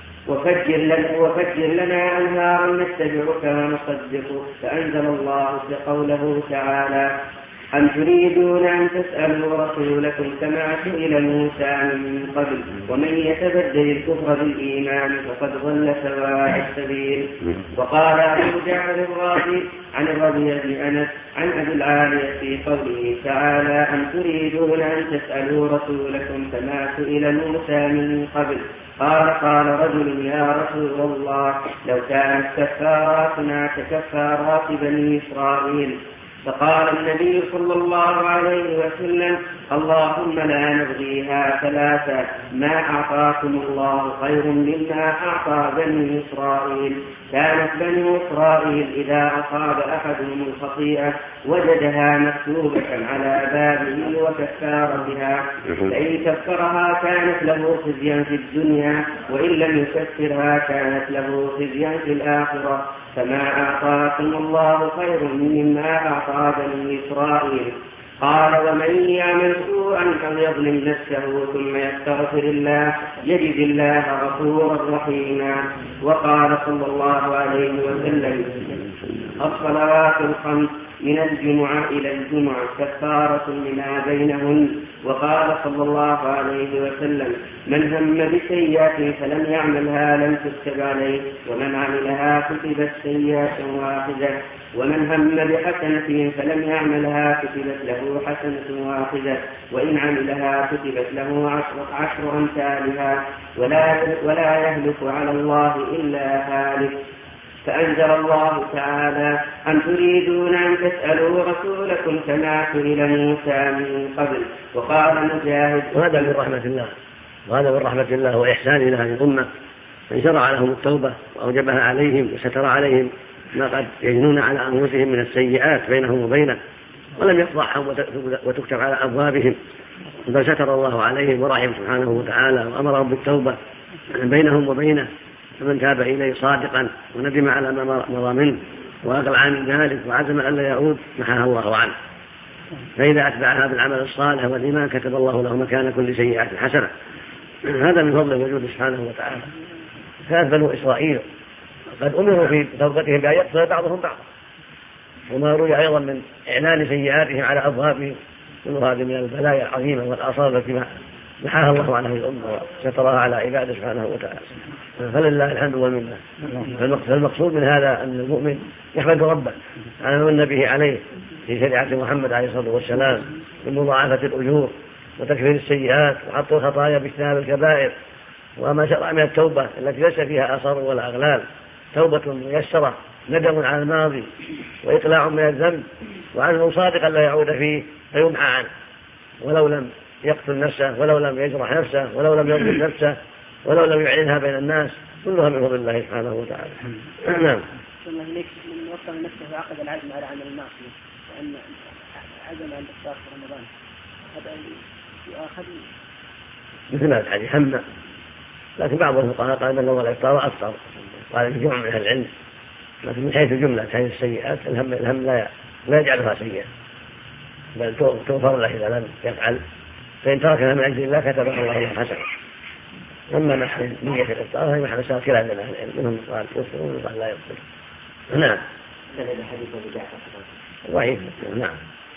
وفجر لنا أنهارا نتبعك ونصدقك. فأنزل الله قوله تعالى أم تريدون أن تسألوا رسولكم كما سئل موسى من قبل ومن يتبدل الكفر بالإيمان فقد ضل سواء السبيل. وقال أبو جعفر الرازي عن الربيع بن أنس عن أبي العالية في قوله تعالى أم تريدون أن تسألوا رسولكم كما سئل موسى من قبل قال رجل يا رسول الله لو كانت كفاراتنا ككفارات بني إسرائيل. فقال النبي صلى الله عليه وسلم اللهم لا نبغيها ثلاثة ما أعطاكم الله خير مما أعطى بني إسرائيل. كانت بني إسرائيل إذا أصاب أحدهم الخطيئة وجدها مكتوبة على بابه وكفار بها، فإن كفرها كانت له خزيا في الدنيا وإن لم يكفرها كانت له خزيا في الآخرة. فما أعطاكم الله خير مما أعطى بني إسرائيل. قال ومن يعمل سوءا أو يظلم نفسه ثم يستغفر الله يجد الله غفورا رحيما. وقال صلى الله عليه وسلم الصلوات الخمس من الجمعة إلى الجمعة كفارة لما بينهن. وقال صلى الله عليه وسلم من هم بسيئة فلم يعملها لم تكتب عليه ومن عملها كتبت سيئة واحدة ومن هم بحسنة فلم يعملها كتبت له حسنة واحدة وإن عملها كتبت له عشر أمثالها ولا يهلك على الله إلا هالك. فأنزل الله تعالى أن تريدون أن تسألوا رسولكم كما سئل موسى من قبل. وقال مجاهد وهذا من رحمة الله وإحسان لهذه الأمة أن شرع لهم التوبة وأوجبها عليهم وستر عليهم ما قد يجنون على أنفسهم من السيئات بينهم وبينه، ولم يفضحهم وتكتب على أبوابهم، بل ستر الله عليهم ورحم سبحانه وتعالى وأمرهم بالتوبة بينهم وبينه. فمن تاب إليه صادقا وندم على ما مضى منه وأقلع عن ذلك وعزم ألا يعود محاها الله عنه. فإذا أتبع هذا العمل الصالح والإيمان كتب الله له مكان كل سيئة حسنة. هذا من فضل وجود سبحانه وتعالى. كانت بنو إسرائيل قد أمروا في توبتهم بأن يقتل بعضهم بعضا، وما روي أيضا من إعلان سيئاتهم على أبوابهم، كل هذه من البلايا العظيمة والآثار التي محاها الله عنها الأمة وسترها على عباده سبحانه وتعالى. فلله الحمد والمنة. فالمقصود من هذا أن المؤمن يحمد ربه على ما من به عليه في شريعة محمد عليه الصلاة والسلام من مضاعفة الأجور وتكفير السيئات وحط الخطايا باجتناب الكبائر، وما شرع من التوبة التي ليس فيها أثر ولا أغلال، توبة ميسرة، ندم على الماضي وإقلاع من الذنب وعزم صادقا لا يعود فيه فيمحى عنه، ولو لم يقتل نفسه ولو لم يجرح نفسه ولو لم يظلم نفسه ولو لم يعلنها بين الناس، كلها من فضل الله سبحانه وتعالى. نعم. من وصل نفسه وعقد العزم على عمل المعصية وأن عزم على الإفطار في رمضان هذا يؤاخذ مثل هذا الحديث هم، لكن بعض الفقهاء قال أن الإفطار وأفطر، قال في جمع من أهل العلم، لكن من حيث الجملة من حيث السيئات الهم لا يجعلها سيئة، بل تغفر له إذا لم يفعل، فإن تركها من أجل الله كتب الله له حسنة. أما محل نية الإفطار هي محل ساكلة من أهل العلم، منهم قال يفطر ومنهم قال لا يفطر. نعم. ضعيف. نعم.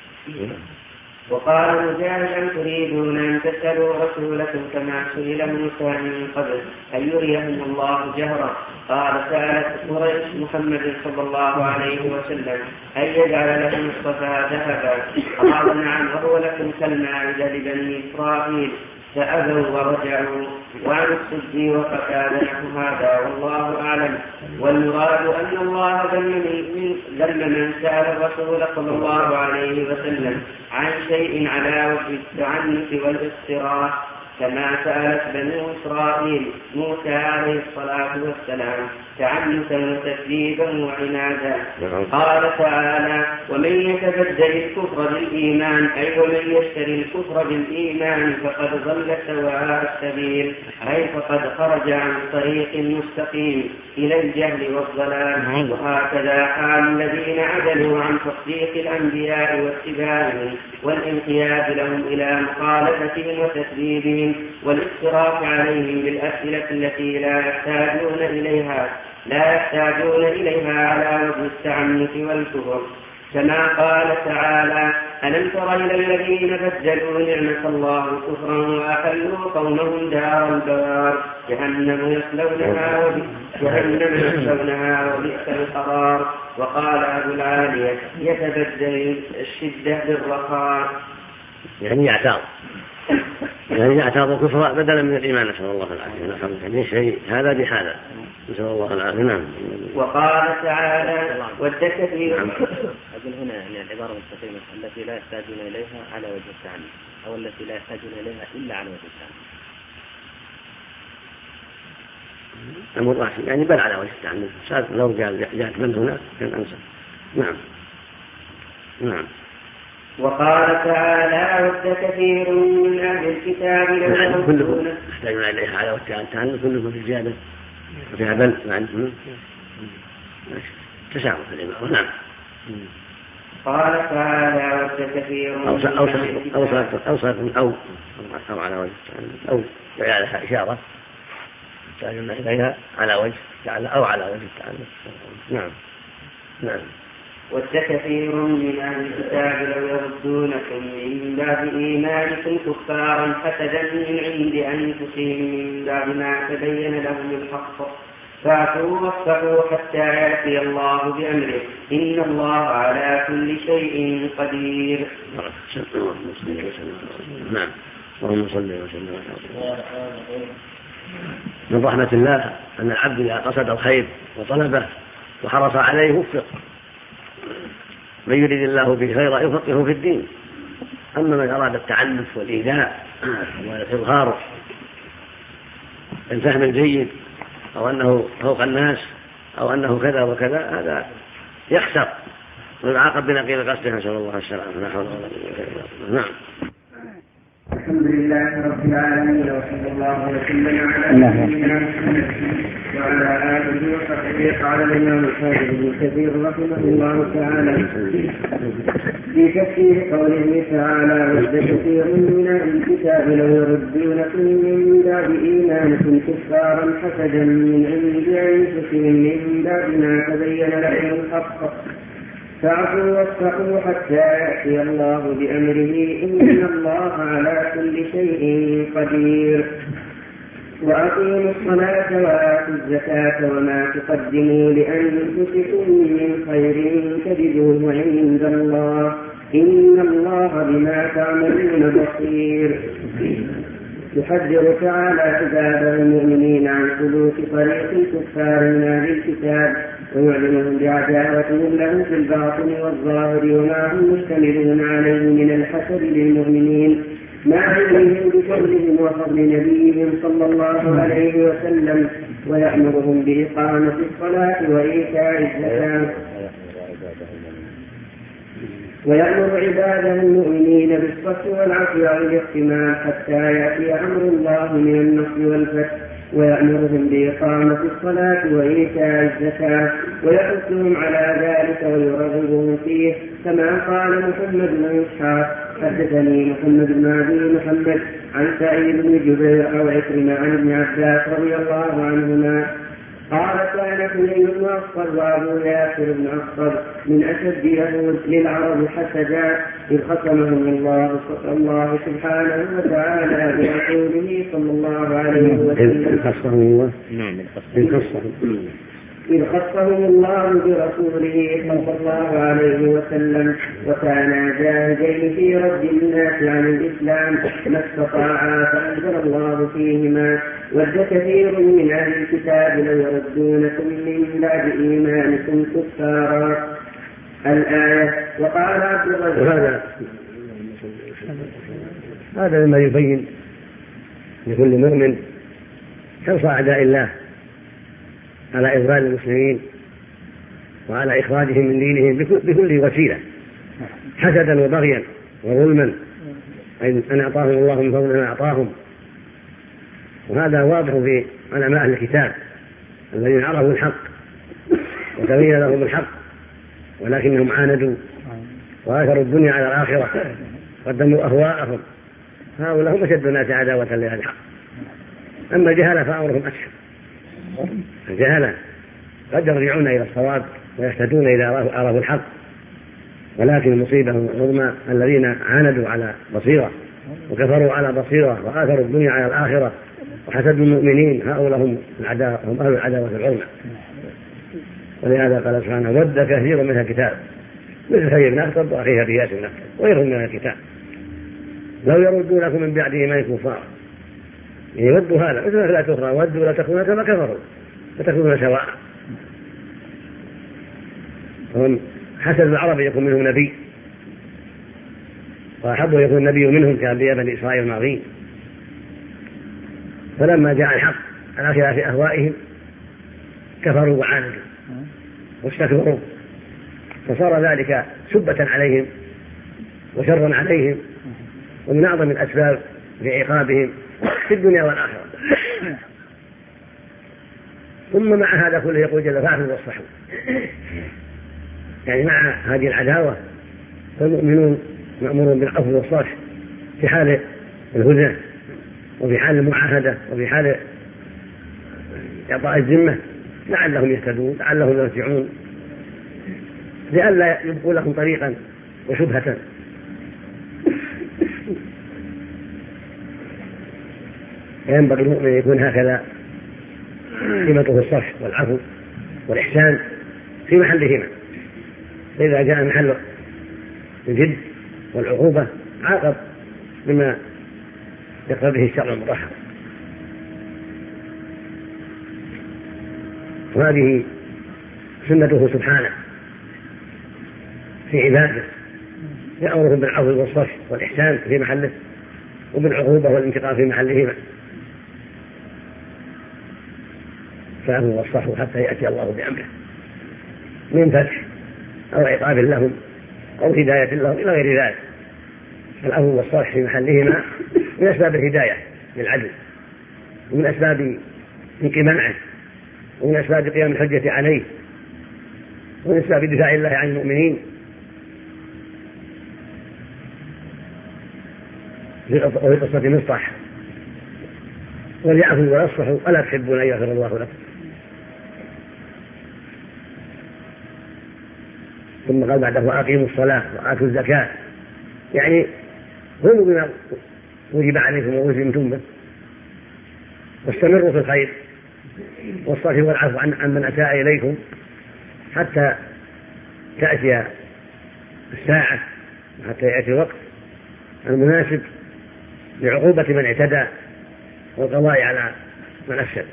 وقال مجاهد تريدون أن تسألوا رسولكم كما سئل موسى من قبل أن يريهم الله جهرا؟ قال سألت قريش محمد صلى الله عليه وسلم أن يجعل لهم الصفا ذهبا، قال نعم وهو لكم كالمائدة لبني إسرائيل، فأبوا ورجعوا. وعن السدي وقتادة نحو هذا والله أعلم. والمراد أن الله ذم من سأل الرسول صلى الله عليه وسلم عن شيء على وجه التعنت والاضطرار، كما سألت بنو إسرائيل موسى عليه الصلاة والسلام تعنتا وتكذيبا وعنادا. قال تعالى ومن يتبدل الكفر بالإيمان أي ومن يشتري الكفر بالإيمان فقد ضل سواء السبيل، أي فقد خرج عن طريق مستقيم إلى الجهل والضلال. وهكذا حال الذين عدلوا عن تصديق الأنبياء واتباعهم والانقياد لهم إلى مخالفتهم وتكذيبهم والافتراء عليهم بالأسئلة التي لا يحتاجون إليها على وجه التعنت والكفر، كما قال تعالى ألم تر إلى الذين بدلوا نعمة الله كفرا وأحلوا قومهم دار البوار جهنم يصلونها وبئس القرار. وقال أبو العالية يتبدل الشدة بالرخاء، يعني يعتاض الكفر بدلا من الإيمان، نسأل الله العافية. يعني شيء هذا بهذا، نسأل الله العافية. نعم. وقال تعالى ود كثير. أقول هنا يعني العبارة المستقيمة التي لا يحتاجون إليها على وجه التعنت، أو التي لا يحتاجون إليها إلا على وجه التعنت. يعني بل على وجه التعنت، لو جاءت من هنا كان أنسى. نعم. نعم. وقال تعالى ود كثير من أهل الكتاب لو كلهم يحتاجون إليها على وجه التعنت، كلهم في زيادة وفيها بل معنى تساوي في العبارة. نعم. قال تعالى ود كثير أو على وجه التعنت، أو جعلها إشارة يحتاجون إليها على وجه أو على وجه التعنت. نعم. نعم. ود كثير من أهل الكتاب لو يردونكم من بعد إيمانكم كفارا حسدا من عند أنفسهم من بعد ما تبين لهم الحق، فاعفوا واصفحوا حتى يأتي الله بأمره إن الله على كل شيء قدير. نعم. اللهم صل وسلم. من رحمة الله أن العبد إذا قصد الخير وطلبه وحرص عليه وفق، من يريد الله به خيرا يفقهه في الدين. أما من أراد التعنف والإيذاء والإظهار الفهم الجيد أو أنه فوق الناس أو أنه كذا وكذا، هذا يخسر ويعاقب بنقيض قصده، نسأل الله السلامة. لا حول ولا قوة إلا بالله. نعم. الحمد لله رب العالمين وصلى الله وسلم على نبينا محمد وعلى آله وصحبه. قال الإمام الحافظ ابن كثير رحمه الله تعالى في تفسير قوله تعالى ود كثير من أهل الكتاب لو يردونكم من بعد إيمانكم كفارا حسدا من عند أنفسهم من بعد ما تبين لهم الحق، فاعفوا واصفحوا حتى يأتي الله بأمره إن الله على كل شيء قدير. وأقيموا الصلاة وآتوا الزكاة وما تقدموا لأنفسكم من خير تجدوه عند الله إن الله بما تعملون بصير. يحذر تعالى عباده المؤمنين عن سلوك طريق الكفار من أهل الكتاب ويعلمهم بعداوتهم له في الباطن والظاهر وما هم مشتملون عليه من الحسد للمؤمنين مع علمهم بفضلهم وفضل نبيهم صلى الله عليه وسلم ويأمرهم بإقامة الصلاة وإيتاء الزكاة ويأمر عباده المؤمنين بالصف والعفو والاحتمال حتى يأتي أمر الله من النصر والفتح ويأمرهم بإقامة الصلاة وإيتاء الزكاة ويحثهم على ذلك ويرغبهم فيه كما قال محمد بن إسحاق حدثني محمد بن أبي محمد عن سعيد بن جبير أو عكرمة عن ابن عباس رضي الله عنهما قال كان حنين بن أصفر وأبو ياسر بن أصفر من أشد يهود للعرب حسدا إذ خصمهم الله سبحانه وتعالى برسوله صلى الله عليه وسلم إذ خصهم الله برسوله صلى الله عليه وسلم وكانا جاهدين في رد الناس عن الإسلام ما استطاعا فأنزل الله فيهما ود كثير من أهل الكتاب لو يردونكم من بعد إيمانكم كفارا الآية. وقال عبد الرزاق هذا مما يبين لكل مؤمن حرص أعداء الله على إضلال المسلمين وعلى إخراجهم من دينهم بكل وسيلة حسدا وبغيا وظلما أن أعطاهم الله من فضل ما أعطاهم. وهذا واضح في علماء أهل الكتاب الذين عرفوا الحق وتبين لهم الحق ولكنهم عاندوا وآثروا الدنيا على الآخرة قدموا أهواءهم. هؤلاء هم أشد الناس عداوة لأهل الحق. أما الجهلة فأمرهم أسهل. الجهلة قد يرجعون إلى الصواب ويهتدون إذا عرفوا الحق ولكن المصيبة العظمى الذين عاندوا على بصيرة وكفروا على بصيرة وآثروا الدنيا على الآخرة وحسدوا المؤمنين هؤلاء هم أهل العداوة العظمى. ولهذا قال سبحانه ود كثير من الكتاب مثل حي بن أخطب وأخيه رياس بن أخطب وغيرهم من الكتاب لو يردونكم من بعد إيمانكم كفارا يودوا هذا مثل لا تخرى ودوا لا تكونوا كما كفروا فتكونون سواء. هم حسد العرب يكون منهم نبي وأحبوا يكون النبي منهم كأنبياء بني إسرائيل الماضين فلما جاء الحق على خلاف أهوائهم كفروا وعاندوا واستكبروا فصار ذلك سبة عليهم وشرا عليهم ومن أعظم الأسباب لعقابهم في الدنيا والآخرة. ثم مع هذا كله يقول جل فاعلوا واصلحوا يعني مع هذه العداوة فالمؤمنون مأمورون بالعفو والصفح في حال الهدى وفي حال المعاهدة وفي حال إعطاء الذمة لعلهم يهتدون لعلهم يرجعون لئلا يبقوا لهم طريقا وشبهة. ينبغي المؤمن يكون هكذا قيمته الصفح والعفو والإحسان في محلهما فإذا جاء محل الجد والعقوبة عاقب بما يقتضي به الشرع المطهر. وهذه سنته سبحانه في عباده يأمرهم بالعفو والصفح والإحسان في محله وبالعقوبة والانتقام في محلهما فاعفوا واصفحوا حتى يأتي الله بأمره من فتح أو عقاب لهم أو هداية لهم إلى غير ذلك. العفو والصفح في محلهما من أسباب الهداية للعدل ومن أسباب انقماعه ومن أسباب قيام الحجة عليه ومن أسباب دفاع الله عن المؤمنين في قصة مصطح وليعفوا ويصفحوا ألا تحبون أن يغفر الله لكم. ثم قال بعده وأقيموا الصلاة وآتوا الزكاة يعني هم بما وجب عليكم ووجبتم به واستمروا في الخير والصفح والعفو عن من أساء إليكم حتى تأتي الساعة وحتى يأتي الوقت المناسب لعقوبة من اعتدى والقضاء على من أفسد.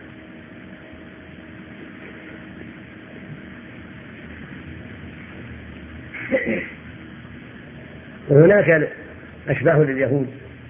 وهناك أشباه لليهود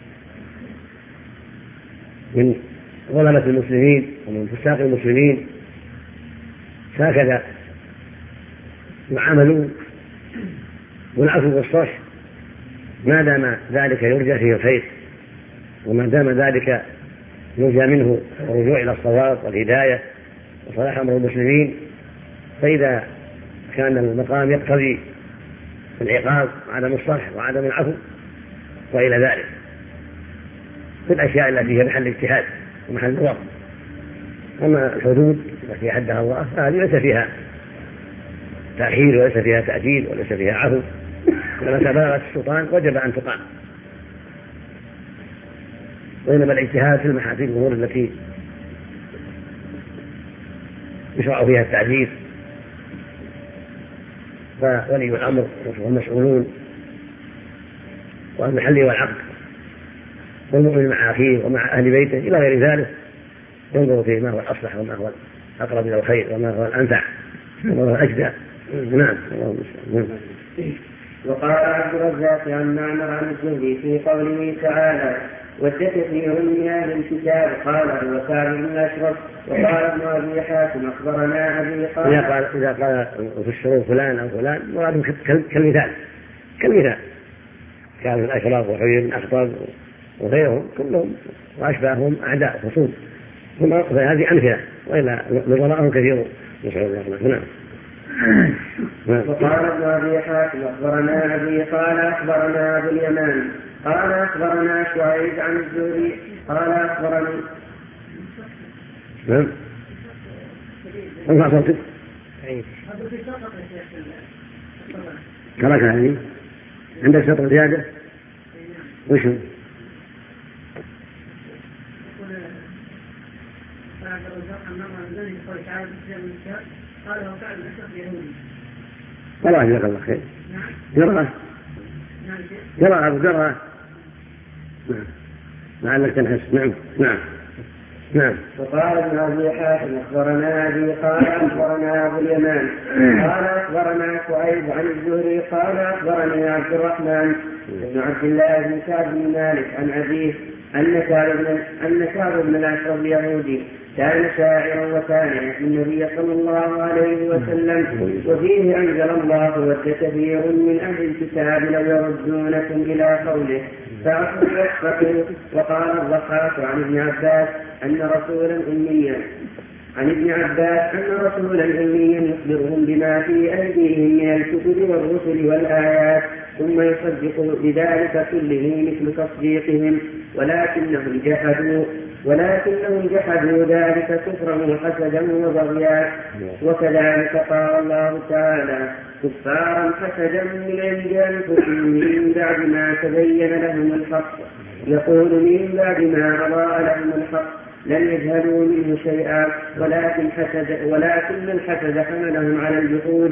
من ظلمة المسلمين ومن فساق المسلمين هكذا يعاملون والعفو والصفح ما دام ذلك يرجى فيه الخير وما دام ذلك يرجى منه الرجوع إلى الصواب والهداية وصلاح أمر المسلمين. فإذا كان المقام يقتضي العقاب وعدم الصفح وعدم العفو وإلى ذلك في الأشياء التي هي محل اجتهاد ومحل نظر. أما الحدود التي حدها الله فهذه ليس فيها تأخير وليس فيها تأجيل وليس فيها عفو، ولما بلغت السلطان وجب أن تقام. وإنما الاجتهاد في الأمور التي يشرع فيها التعزير، فولي الأمر والمسؤولون والمحل والعقد والمؤمن مع أخيه ومع أهل بيته إلى غير ذلك ينظر في ما هو الأصلح وما هو الأقرب إلى الخير وما هو الأنفع وما هو الأجدى. نعم. وقال عبد الرزاق عن معمر عن الزهري في قوله تعالى ود كثير من أهل الكتاب قال هو كعب بن الأشرف. وقال ابن أبي حاتم أخبرنا أبي قال إذا قال في الشروط فلان أو فلان مراد كالمثال كعب بن الأشرف وحيي بن أخطب وغيرهم كلهم وأشباههم أعداء خصوم، فهذه أمثلة وإلا نظراءهم كثير نسأل الله. نعم. وقال ابن أبي حاتم أخبرنا أبي قال أخبرنا أبو اليمان قال أخبرنا شعيب عن الزهري قال أخبرني. نعم. أنفع صوتك كراك هذه عندك سطر زيادة وشو والله جزاك الله خير. جرى لعلك تنحس. نعم. وقال ابن أبي حاتم أخبرنا أبي قال أخبرنا أبو اليمان قال أخبرنا شعيب عن الزهري قال أخبرني عبد الرحمن بن عبد الله بن كعب بن مالك عن أبيه أن كعب بن الأشرف اليهودي كان شاعرا وكان يحمي النبي صلى الله عليه وسلم وفيه أنزل الله ود كثير من أهل الكتاب لو يردونكم إلى قوله فأخذوا. وقال الضحاك عن ابن عباس أن رسولا أميا يخبرهم بما في أيديهم من الكتب والرسل والآيات ثم يصدق بذلك كله مثل تصديقهم ولكنهم جحدوا ذلك كفرا وحسدا وبغيا. وكذلك قال الله تعالى كفارا حسدا من عند أنفسهم من بعد ما تبين لهم الحق يقول من بعد ما أضاء لهم الحق لم يجهلوا منه شيئا ولكن الحسد حملهم على الجحود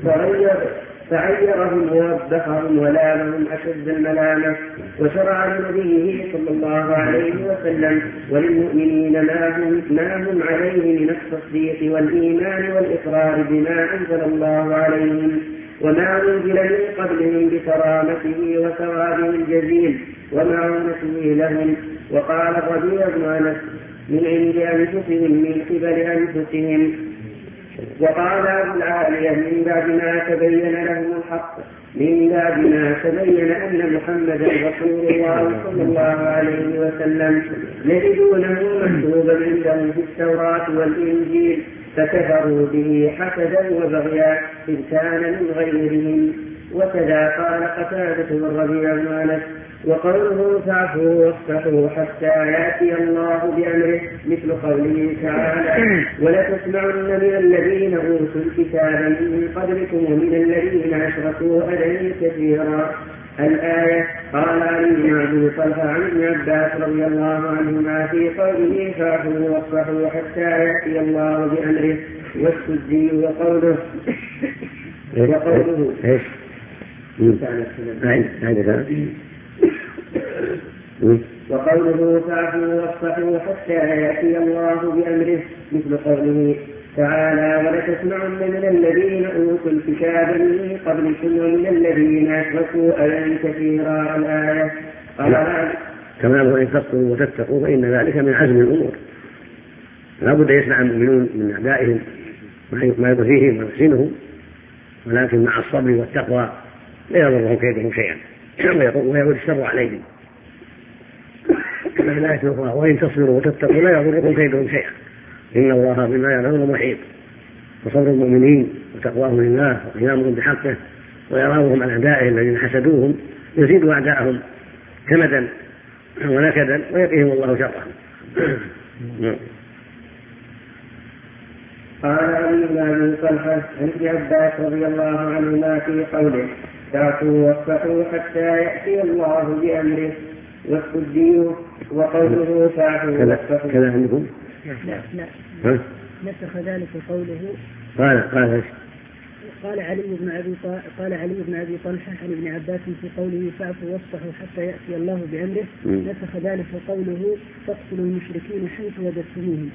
فعيرهم ووبخهم ولامهم أشد الملامة. وشرع لنبيه صلى الله عليه وسلم وللمؤمنين ما هم عليه من التصديق والإيمان والإقرار بما أنزل الله عليهم وما أنزل من قبلهم بكرامته وثوابه الجزيل ومعونته لهم. وقال الربيع بن أنس من عند أنفسهم من قبل أنفسهم. وقال أبو العالية من بعد ما تبين لهم الحق من بعد ما تبين أن محمدا رسول الله صلى الله عليه وسلم يجدونه مكتوبا عندهم في التوراة والإنجيل فكفروا به حسدا وبغيا إذ كان من غيرهم. وكذا قال قتادة والربيع بن أنس وقوله فاعفوا واصفحوا حتى يأتي الله بأمره مثل قوله تعالى ولتسمعن من الذين أوتوا الكتاب من قبلكم ومن الذين أشركوا أذى كثيرا الآية. قال علي بن أبي طلحة عن ابن عباس رضي الله عنهما في قوله فاعفوا واصفحوا حتى يأتي الله بأمره، والسدي وقوله وقوله فاعفوا واصفحوا حتى يأتي الله بأمره مثل قوله تعالى ولتسمعن من الذين أوتوا الكتاب من قبلكم ومن الذين أشركوا أذى كثيرا. الآية. كما أنه إن تصبروا وتتقوا فإن ذلك من عزم الأمور. لا بد أن يسمع المؤمنون من أعدائهم ما يضفيهم ويحسنهم، ولكن مع الصبر والتقوى لا يضرهم كيدهم شيئا ويعود الشر عليهم. كما في الآية الأخرى وإن تصبروا وتتقوا لا يضركم كيدهم شيئا إن الله بما يعملون محيط. وصبر المؤمنين وتقواهم لله وقيامهم بحقه وإعراضهم عن أعدائهم الذين حسدوهم يزيد أعداءهم كمدا ونكدا ويقيهم الله شرهم. قال علي بن أبي طلحة عن ابن عباس رضي الله عنهما في قوله فاعفوا واصفحوا حتى يأتي الله بأمره، والسدي وقوله فاعفوا واصفحوا. كذا عندكم؟ لا نسخ ذلك قوله. قال علي بن أبي طلحة عن ابن عباس في قوله فاعفوا واصفحوا حتى يأتي الله بأمره، نسخ ذلك قوله تقتلوا المشركين حيث وجدتموهم.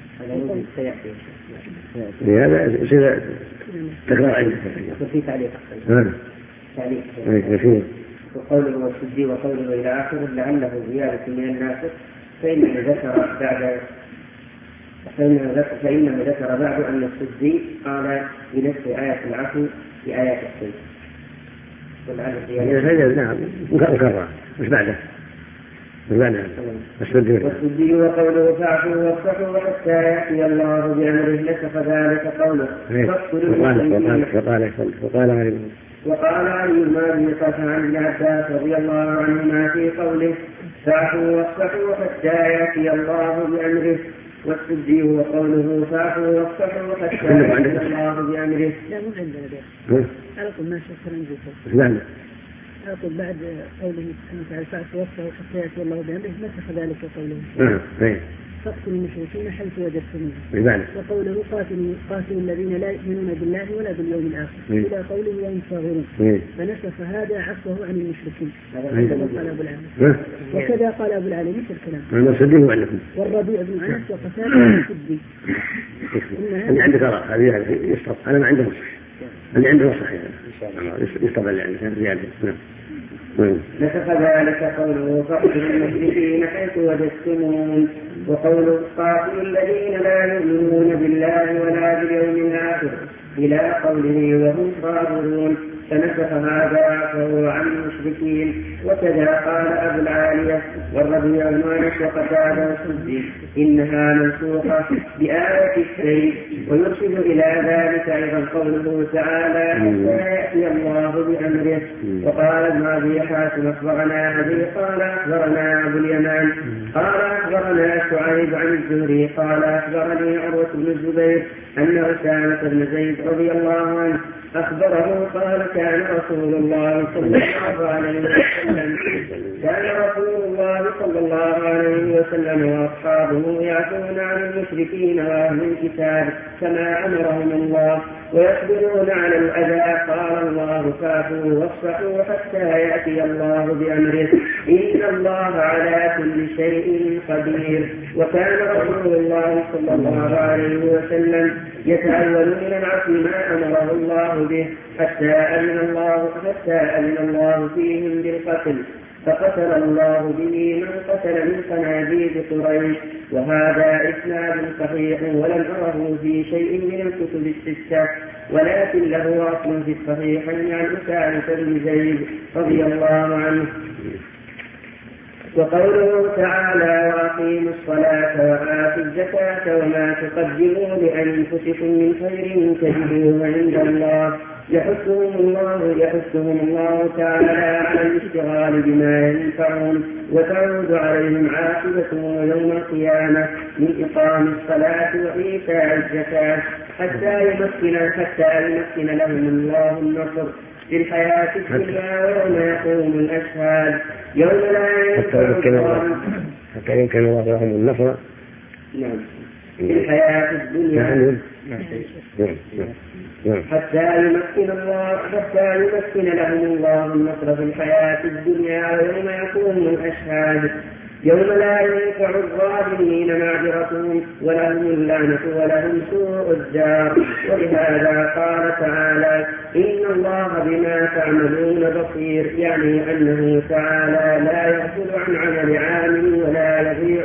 هذا تكرار عندك في تعليق. وقوله والسدي وقوله إلى آخره لعله زيادة من الناسخ، فإنه ذكر بعد أن السدي قال بنفس آية العفو في آيات السلم. نعم مكرر مش بعده. والسدي وقوله فاعفوا واصفحوا حتى يأتي الله بأمره نسخ ذلك قوله. وقال علي بن أبي طلحة عن ابن عباس رضي الله عنهما في قوله فاعفوا واصفحوا حتى يأتي الله بأمره، والسدي وقوله فاعفوا واصفحوا حتى يأتي الله بأمره. لا مو عندنا ده. على طول ما شكر نجيبه. على طول بعد قوله سبحانه وتعالى فاعفوا واصفحوا حتى يأتي الله بأمره نسخ ذلك قوله. فاقتلوا المشركين حيث وجدتموهم. وقوله قاتلوا الذين لا يؤمنون بالله ولا باليوم الآخر إلى قوله وهم صاغرون، فنسخ هذا عفوه عن المشركين. قال أبو العالم وكذا قال أبو العالم مثل الكلام. والربيع بن أنس وقتادة السدي. اللي عندك هذه يسقط. أنا ما عندي اللي عنده صحيح يسقط اللي عنده زيادة. نسخ ذلك قوله فاقتلوا المشركين حيث وجدتموهم، وقوله قاتلوا الذين لا يؤمنون بالله ولا باليوم الآخر إلى قوله وهم صابرون، فنسخ هذا فهو عن المشركين. وكذا قال أبو العالية والربيع بن أنس وقتادة والسدي إنها منسوخة بآية السيف. ويرشد إلى ذلك أيضا قوله تعالى حتى يأتي الله بأمره. وقال ابن أبي حاتم أخبرنا أبي قال أخبرنا أبو اليمان قال أخبرنا شعيب عن الزهري قال أخبرني عروة بن الزبير أن أسامة بن زيد رضي الله عنه أخبره قال كان رسول الله صلى الله عليه وسلم وأصحابه يعفون عن المشركين وأهل الكتاب كما أمرهم الله ويصبرون على الأذى. قال الله فاعفوا واصفحوا حتى يأتي الله بأمره إن الله على كل شيء قدير. وكان رسول الله صلى الله عليه وسلم يتأول من العفو ما أمره الله به حتى أذن الله فيهم بالقتل، فقتل الله به من قتل من صناديد قريش. وهذا إسناد صحيح ولم أره في شيء من الكتب الستة، ولكن له أصل في الصحيحين عن أسامة بن زيد رضي الله عنه. وقوله تعالى وأقيموا الصلاة وآتوا الزكاة وما تقدموا لأنفسكم من خير تجدوه عند الله يحثهم الله تعالى على الاشتغال بما ينفعهم وتعود عليهم عاقبتهم يوم القيامة من إقام الصلاة وإيتاء الزكاة حتى يمكن لهم الله النصر في الحياة الدنيا ويوم يقوم الأشهاد يوم لا ينفع حتى يمكن الله لهم النصر. نعم. في الحياة الدنيا حتى يمكن لهم الله النصر في الحياة الدنيا ويوم يقوم الأشهاد يوم لا ينفع الظالمين معذرتهم ولهم اللعنة ولهم سوء الدار. ولهذا قال تعالى إن الله بما تعملون بصير، يعني أنه تعالى لا يغفل عن عمل عامل ولا يضيع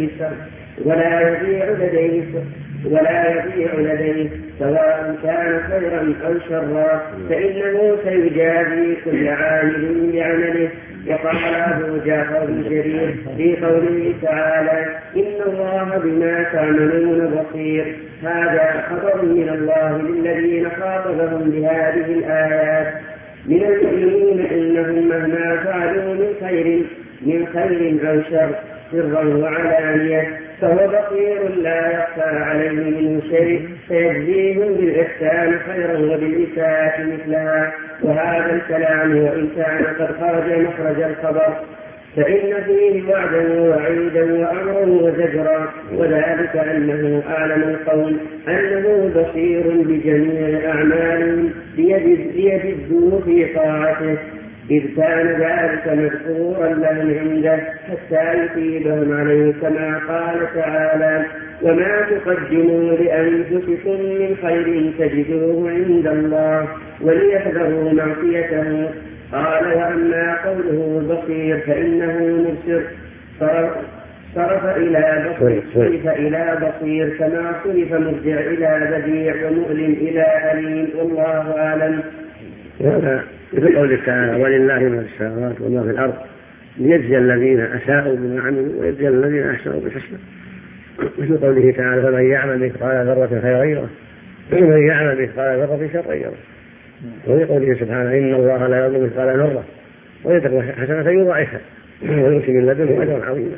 لديه سواء كان خيرا أو شرا، فإنه سيجازي كل عامل بعمله. وقال أبو جعفر بن جرير في قوله تعالى إن الله بما تعملون بصير، هذا خبر من الله للذين خاطبهم بهذه الآيات من المؤمنين إنهم مهما فعلوا من خير أو شر سرا وعلانية فهو بصير لا يخفى عليه منه شيء، فيجزيهم بالإحسان خيرا وبالإساءة مثلها. وهذا الكلام وإن كان قد خرج مخرج الخبر فإن فيه وعدا ووعيدا وأمرا وزجرا، وذلك أنه أعلم القوم أنه بصير بجميع أعمالهم ليجدوا في طاعته، إذ كان ذلك مذكورا لهم عنده حتى يثيبهم عليه، كما قال تعالى وما تقدموا لأنفسكم من خير تجدوه عند الله وليحذروا معصيته. قال وأما قوله بصير فإنه مبصر صرف إلى بصير كما صرف مرجع إلى بديع ومؤلم إلى أليم، والله أعلم. مثل قوله تعالى ولله ما في السماوات وما في الأرض ليجزي الذين أساءوا بما عملوا ويجزي الذين أحسنوا بالحسنى. مثل قوله تعالى فمن يعمل مثقال ذرة خيرا يره ومن يعمل مثقال ذرة شرا يره. وفي قوله سبحانه إن الله لا يظلم مثقال ذرة ويترك حسنة يضاعفها ويؤتي من لدنه أجرا عظيما.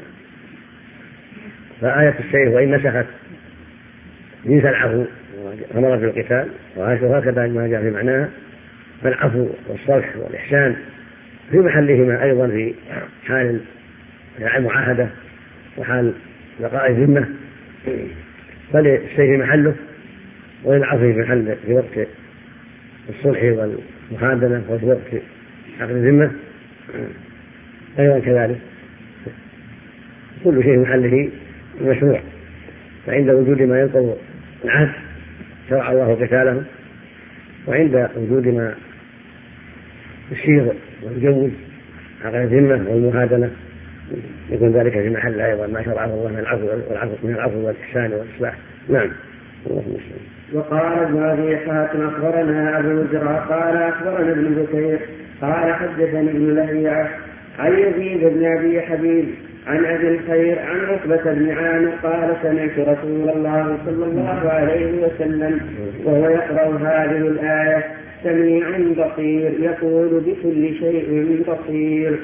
فآية السيف وإن نسخت جنس العفو أمر في القتال، وهكذا ما جاء في معناها، فالعفو والصلح والإحسان في محلهما أيضا في حال المعاهدة وحال بقاء الذمة، فللسيف محله وللعفو في محل في وقت الصلح والمحادنة وفي وقت عقد الذمة أيضا كذلك. كل شيء محله مشروع، فعند وجود ما ينقض العهد شرع الله قتاله، وعند وجود ما يشير ويجوز عقد الذمة والمهادنة يكون ذلك في محل أيضا ما شرعه الله من العفو والإحسان والإصلاح. نعم. وقال ابن أبي حاتم أخبرنا أبو زرع قال أخبرنا ابن بكير قال حدثني ابن لهيعة عن يزيد بن أبي حبيب عن أبي الخير عن عقبة بن عامر قال سمعت رسول الله صلى الله عليه وسلم وهو يقرأ هذه الآية سميع بصير يقول بكل شيء بصير.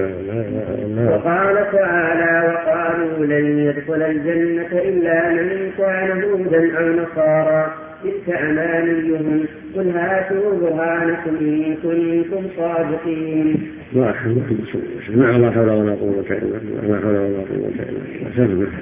وقال تعالى وقالوا لن يدخل الجنة إلا من كان هودا أو نصارى تلك أمانيهم قل هاتوا برهانكم إن كنتم صادقين. ما حول ولا قوة إلا بالله.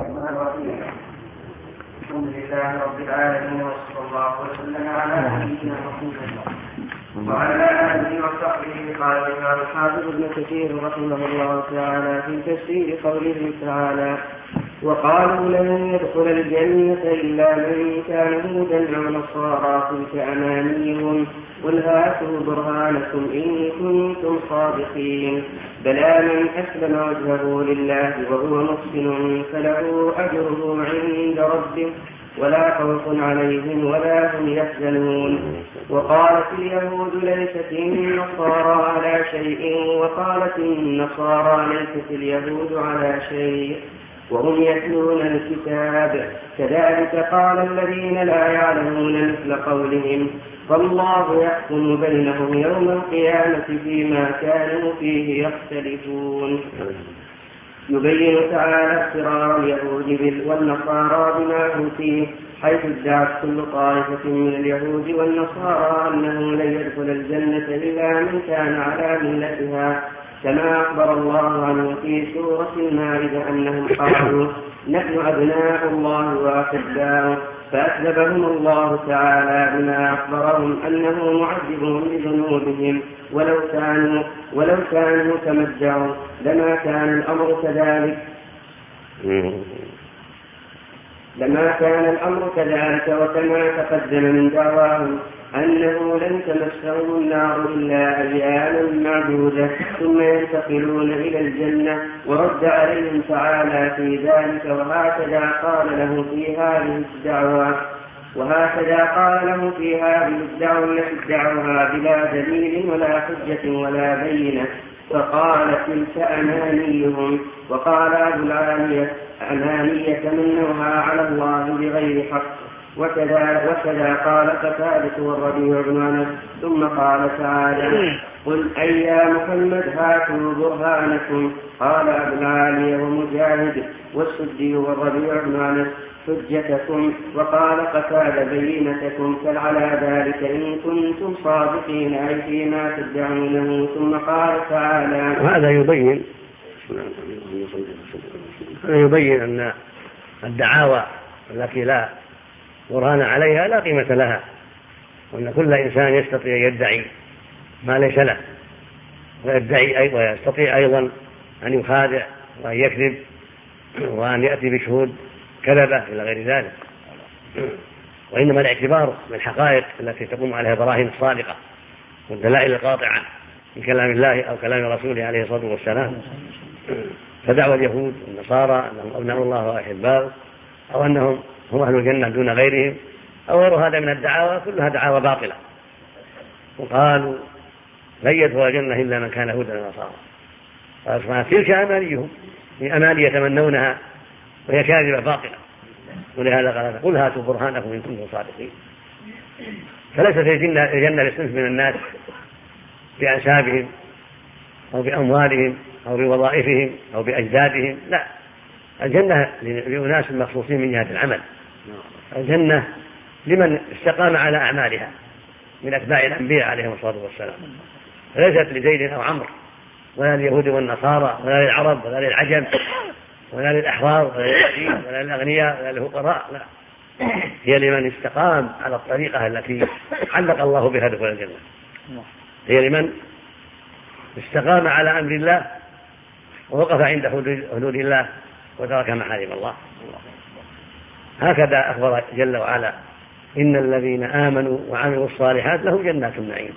الحمد لله رب العالمين وصلى الله وسلم على نبينا محمد وعلى آله وصحبه. قال الإمام الحافظ ابن كثير رحمه الله تعالى في تفسير قوله تعالى وقالوا لن يدخل الجنة إلا من كان هودا أو نصارى تلك أمانيهم قل هاتوا برهانكم إن كنتم صادقين. بلى من أسلم وجهه لله وهو محسن فله أجره عند ربه ولا خوف عليهم ولا هم يحزنون. وقالت اليهود ليست النصارى على شيء وقالت النصارى ليست اليهود على شيء وهم يتلون الكتاب كذلك قال الذين لا يعلمون مثل قولهم فالله يحكم بينهم يوم القيامة فيما كانوا فيه يختلفون. يبين تعالى اضطرار اليهود والنصارى بما هم فيه، حيث ادعت كل طائفة من اليهود والنصارى أنه لن يدخل الجنة إلا من كان على ملتها، كما أخبر الله عنه في سورة المائدة أنهم قالوا نحن أبناء الله وأحباؤه، فأكذبهم الله تعالى بما أخبرهم أنه معذبهم بذنوبهم، ولو كانوا كما ادعوا لما كان الأمر كذلك، وكما تقدم من دعواهم أنه لن تمسهم النار إلا أياما معدودة ثم ينتقلون إلى الجنة، ورد عليهم تعالى في ذلك، وهكذا قال له في هذه الدعوة التي ادعوها بلا دليل ولا حجة ولا بينة، فقال تلك أمانيهم. وقال أبو العالية أماني تمنوها على الله بغير حق. وكذا قال قتادة والربيع بن أنس. ثم قال تعالى قل أي يا محمد هاتوا برهانكم. قال أبو العالية ومجاهد والسدي والربيع بن أنس حجتكم. وقال قتادة بينتكم، فعلى ذلك إن كنتم صادقين أي فيما تدعونه. ثم قال تعالى وهذا يبين أن الدعاوى التي لا برهان عليها لا قيمة لها، وأن كل إنسان يستطيع يدعي ما ليس له، ويستطيع أيضا أن يخادع وأن يكذب وأن يأتي بشهود كذبة إلى غير ذلك. وإنما الاعتبار بالحقائق التي تقوم عليها براهين الصادقة والدلائل القاطعة من كلام الله أو كلام رسوله عليه الصلاة والسلام. فدعوى اليهود والنصارى أنهم أبناء الله وأحباؤه، أو أنهم هم أهل الجنة دون غيرهم، أو غير هذا من الدعاوى، كلها دعاوى باطلة. وقالوا لن يدخل الجنة إلا من كان هودا ونصارى. قال سبحانه تلك أمانيهم، هي أماني يتمنونها وهي كاذبة باطلة. ولهذا قال قل هاتوا برهانكم إن كنتم صادقين. فليست الجنة لصنف من الناس بأنسابهم أو بأموالهم أو بوظائفهم أو بأجدادهم، لا، الجنة لأناس مخصوصين من جهة العمل. الجنة لمن استقام على أعمالها من أتباع الأنبياء عليهم الصلاة والسلام، ليست لزيد أو عمرو ولا لليهود والنصارى ولا للعرب ولا للعجم ولا للأحرار ولا للعبيد ولا للأغنياء ولا للفقراء، لا، هي لمن استقام على الطريقة التي علق الله بها دخول الجنة. هي لمن استقام على أمر الله ووقف عند حدود الله وترك محارم الله. هكذا أخبر جل وعلا إن الذين آمنوا وعملوا الصالحات لهم جنات النعيم.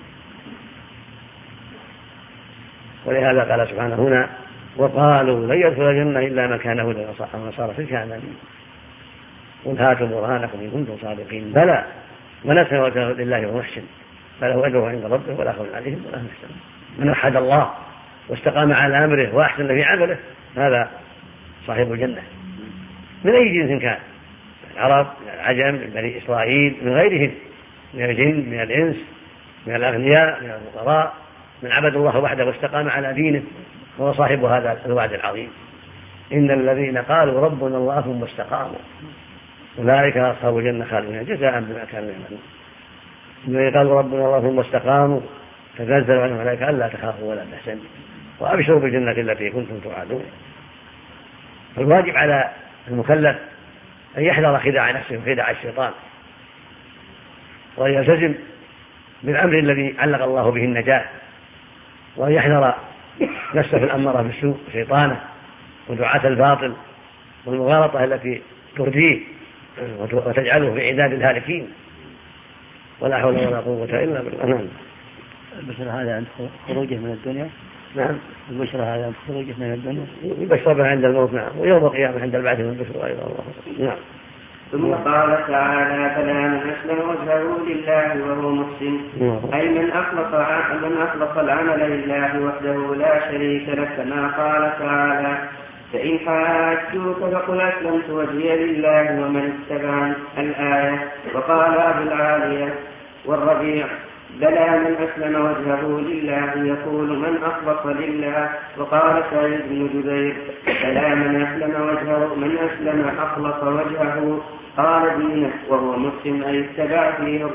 ولهذا قال سبحانه هنا وقالوا لن يدخل الجنة إلا من كان هودا أو نصارى تلك أمانيهم قل هاتوا برهانكم إن كنتم صادقين بلى من أسلم وجهه لله وهو محسن فله أجره عند ربه ولا خوف عليهم ولا هم يحزنون. من وحد الله واستقام على أمره وأحسن في عمله هذا صاحب الجنة من أي جنس كان، العرب من العجم من بني إسرائيل من غيرهم من الجن من الإنس من الأغنياء من الفقراء من عبد الله وحده واستقام على دينه، هو صاحب هذا الوعد العظيم. إن الذين قالوا ربنا الله ثم استقاموا أولئك أصحاب الجنة خالدين جزاء بما كانوا يعملون. الذين قالوا ربنا الله ثم استقاموا تنزل عنهم الملائكة ألا تخافوا ولا تحزنوا وأبشروا بالجنة التي كنتم توعدون. فالواجب على المكلف أن يحذر خداع نفسه وخداع الشيطان، وأن يلتزم بالأمر الذي علق الله به النجاة، وأن يحذر نفسه الأمارة بالسوء شيطانه ودعاة الباطل والمغالطة التي ترديه وتجعله في عداد الهالكين. ولا حول ولا قوة إلا بالله. البشر هذا عند خروجه من الدنيا. نعم. البشر هذا عند خروجه من الدنيا. يبشر به عند الموت. نعم. ويوم القيامة عند البعث من البشر أيضا. الله. نعم. ثم قال تعالى فلا من أسلم وجهه لله وهو محسن أي من أخلص العمل لله وحده لا شريك له، كما قال تعالى فإن حاجوك فقل أسلمت وجهي لله ومن اتبعني الآية. وقال أبو العالية والربيع بلى من أسلم وجهه لله يقول من أخلص لله. وقال سعيد بن جبير بلى من أسلم أخلص وجهه قال دينه وهو مسلم أي اتبع فيه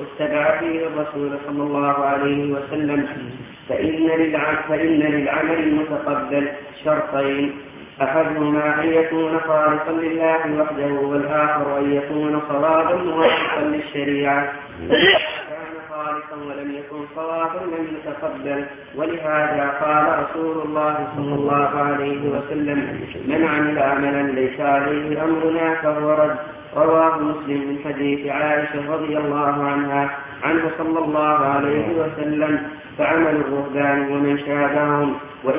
الرسول صلى الله عليه وسلم. فإن للعمل المتقبل شرطين أحدهما أن يكون خالصا لله وحده والآخر أن يكون صوابا موافقا للشريعة. كان خالصا ولم يكن صوابا لم يتقبل. ولهذا قال رسول الله صلى الله عليه وسلم من عمل عملا ليس عليه أمرنا فهو رد. رواه مسلم من حديث عائشة رضي الله عنه صلى الله عليه وسلم. فعمل الرهبان ومن شابههم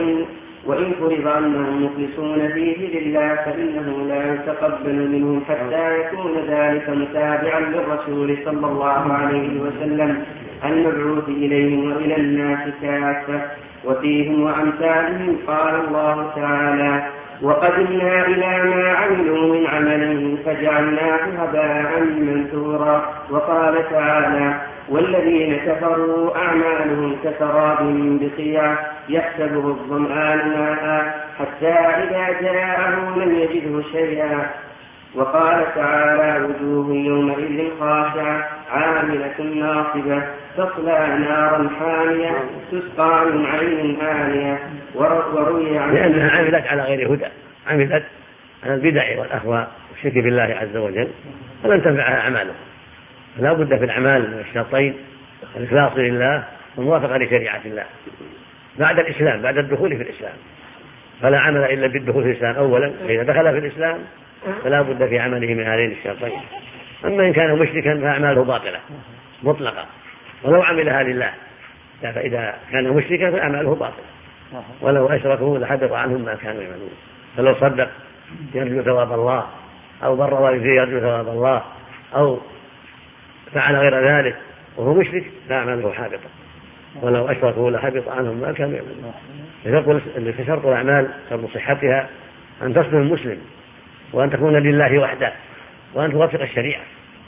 وإن فرض أنهم مخلصون فيه لله فإنه لا يتقبل منهم حتى يكون ذلك متابعا للرسول صلى الله عليه وسلم المبعوث إليهم وإلى الناس كافة وفيهم وأمثالهم. قال الله تعالى وقدمنا إلى ما عملوا من عمل فجعلناه هباء منثورا. وقال تعالى والذين كفروا أعمالهم كسراب بقيعة يحسبه الظمآن ماء حتى إذا جاءه لم يجده شيئا. وقال تعالى وجوه يومئذ خاشعة عاملة ناصبة تصلى نارا حامية تسقى من عين آنية. وروي عنه لأنها عملت على غير هدى، عملت على البدع والأهواء والشرك بالله عز وجل فلن تنفعها أعماله. فلا بد في الأعمال من الشرطين الإخلاص لله والموافقة لشريعة الله بعد الإسلام، بعد الدخول في الإسلام. فلا عمل إلا بالدخول في الإسلام أولا، فإذا دخل في الإسلام فلا بد في عمله من هذين الشرطين. أما إن كان مشركا فأعماله باطلة مطلقة ولو عملها لله، فإذا كان مشركا فأعماله باطلة ولو أشركوا لحبط عنهم ما كانوا يعملون. فلو صدق يرجو ثواب الله أو بر والديه يرجو ثواب الله أو فعل غير ذلك وهو مشرك فأعماله حابطة ولو أشركوا لحبط عنهم ما كانوا يعملون. فشرط الأعمال شرط صحتها أن تسلم المسلم وأن تكون لله وحده وأن توافق الشريعة.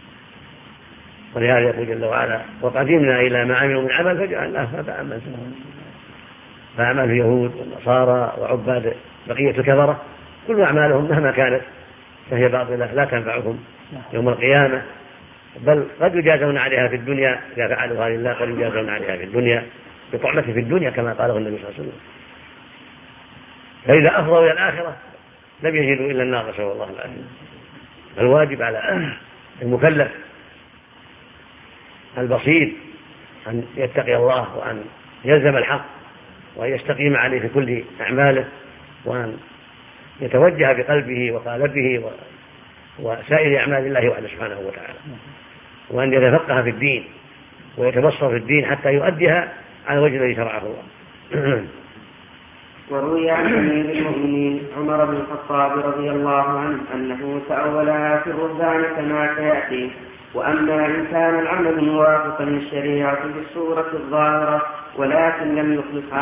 ولهذا يقول جل وعلا وقدمنا إلى ما عملوا من عمل فجعلناه هباء منثورا. فأعمال اليهود والنصارى وعباد بقية الكفرة كل أعمالهم مهما كانت فهي باطلة لا تنفعهم يوم القيامة، بل قد يجازون عليها في الدنيا إذا فعلوها لله، قد يجازون عليها في الدنيا بطعمة في الدنيا كما قاله النبي صلى الله عليه وسلم. فإذا أفضوا إلى الآخرة لم يجدوا إلا النار نسأل الله العافية. الواجب على المكلف البصير أن يتقي الله وأن يلزم الحق وأن يستقيم عليه في كل أعماله وأن يتوجه بقلبه وقالبه وسائر أعمال الله وحده سبحانه وتعالى، وأن يتفقه في الدين ويتبصر في الدين حتى يؤديها على وجه الذي شرعه الله. وروي عن أمير المؤمنين عمر بن الخطاب رضي الله عنه أنه تأولها في الرهبان كما سيأتي. وأما إن كان العمل موافقا للشريعة بالصورة الظاهرة ولكن لم يخلص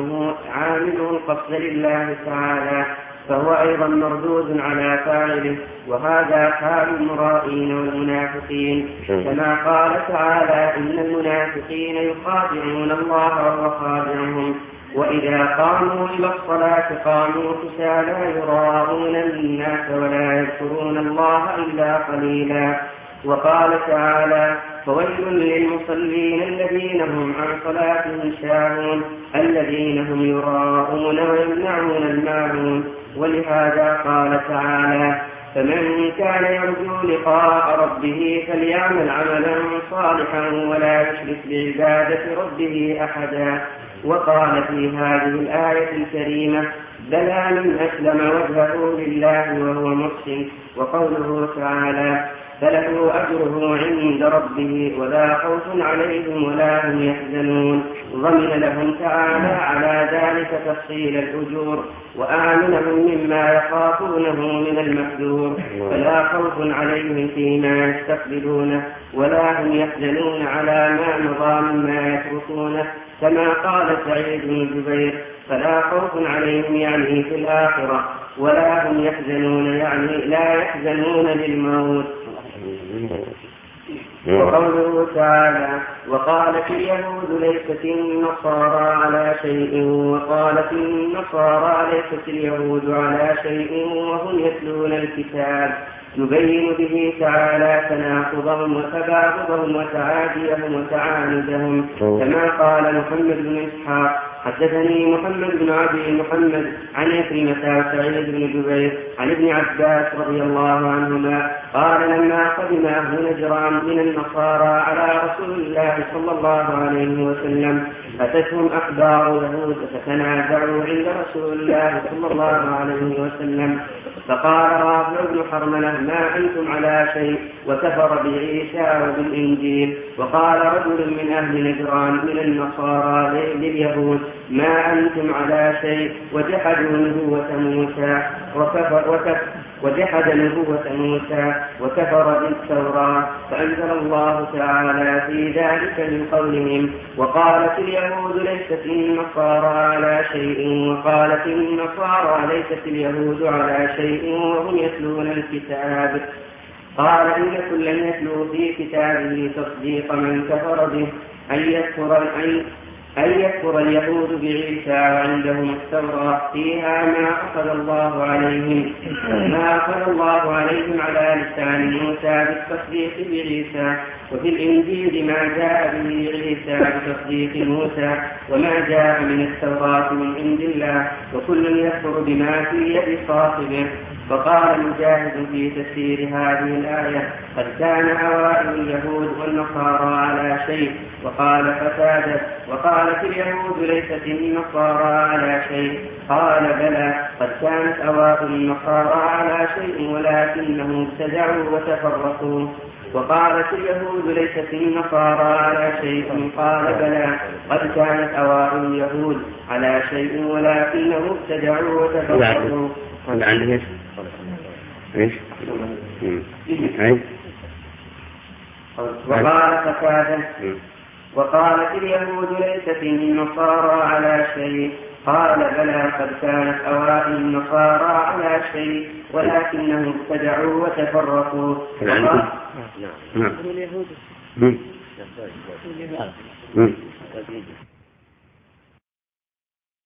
عامله القصد لله تعالى فهو أيضا مردود على فاعله. وهذا حال المرائين والمنافقين كما قال تعالى إن المنافقين يخادعون الله وهو خادعهم وإذا قاموا إلى الصلاة قاموا كسالى يراءون الناس ولا يذكرون الله إلا قليلا. وقال تعالى فويل للمصلين الذين هم عن صلاتهم ساهون الذين هم يراءون ويمنعون الماعون. ولهذا قال تعالى فمن كان يرجو لقاء ربه فليعمل عملا صالحا ولا يشرك بعبادة ربه أحدا. وقال في هذه الآية الكريمة بلى من أسلم وجهه لله وهو محسن. وقوله تعالى فله أجره عند ربه ولا خوف عليهم ولا هم يحزنون ضمن لهم تعالى على ذلك تفصيل الأجور وآمنهم مما يخافونه من المحذور فلا خوف عليهم فيما يستقبلونه ولا هم يحزنون على ما مضى مما يتركونه كما قال سعيد بن جبير فلا خوف عليهم يعني في الآخرة ولا هم يحزنون يعني لا يحزنون للموت. وقوله تعالى وقالت اليهود ليست النصارى على شيء وقالت النصارى ليست اليهود على شيء وهم يتلون الكتاب يبين به تعالى تناقضهم وتباغضهم وتعاديهم وتعاندهم كما قال محمد بن إسحاق حدثني محمد بن أبي محمد عن عكرمة سعيد بن جبير عن ابن عباس رضي الله عنهما قال لما قدم أهل نجران من النصارى على رسول الله صلى الله عليه وسلم أتتهم أحبار يهود فتنازعوا عند رسول الله صلى الله عليه وسلم فقال رافع بن حرملة ما أنتم على شيء وكفر بعيسى وبالإنجيل. وقال رجل من أهل نجران من النصارى لليهود ما أنتم على شيء وجحدوا نبوة موسى وكفر بالتوراة فأنزل الله تعالى في ذلك من قولهم وقالت اليهود ليست النصارى على شيء وقالت النصارى ليست اليهود على شيء وهم يتلون الكتاب. قال إن كلا يتلو في كتابه تصديق من كفر به أن يكفر اليهود بعيسى وعندهم التوراة فيها ما أخذ الله عليهم على لسان موسى بالتصديق بعيسى وفي الإنجيل ما جاء به عيسى بتصديق موسى وما جاء من التوراة من عند الله وكل يكفر بما في يد صاحبه. فقال مجاهد في تفسير هذه الآية قد كان أوائل اليهود والنصارى على شيء. وقال قتادة وقالت اليهود ليست النصارى على شيء. قال بلى قد كانت أوائل النصارى على شيء ولكنهم ابتدعوا وتفرقوا. وقالت اليهود ليست النصارى على شيء. قال بلى قد كانت أوائل اليهود على شيء ولكنهم ابتدعوا وتفرقوا. هذا عندك ايش؟ وقال قتادة وقالت اليهود ليست النصارى على شيء. قال بلى قد كانت أوائل النصارى على شيء ولكنهم ابتدعوا وتفرقوا. نعم.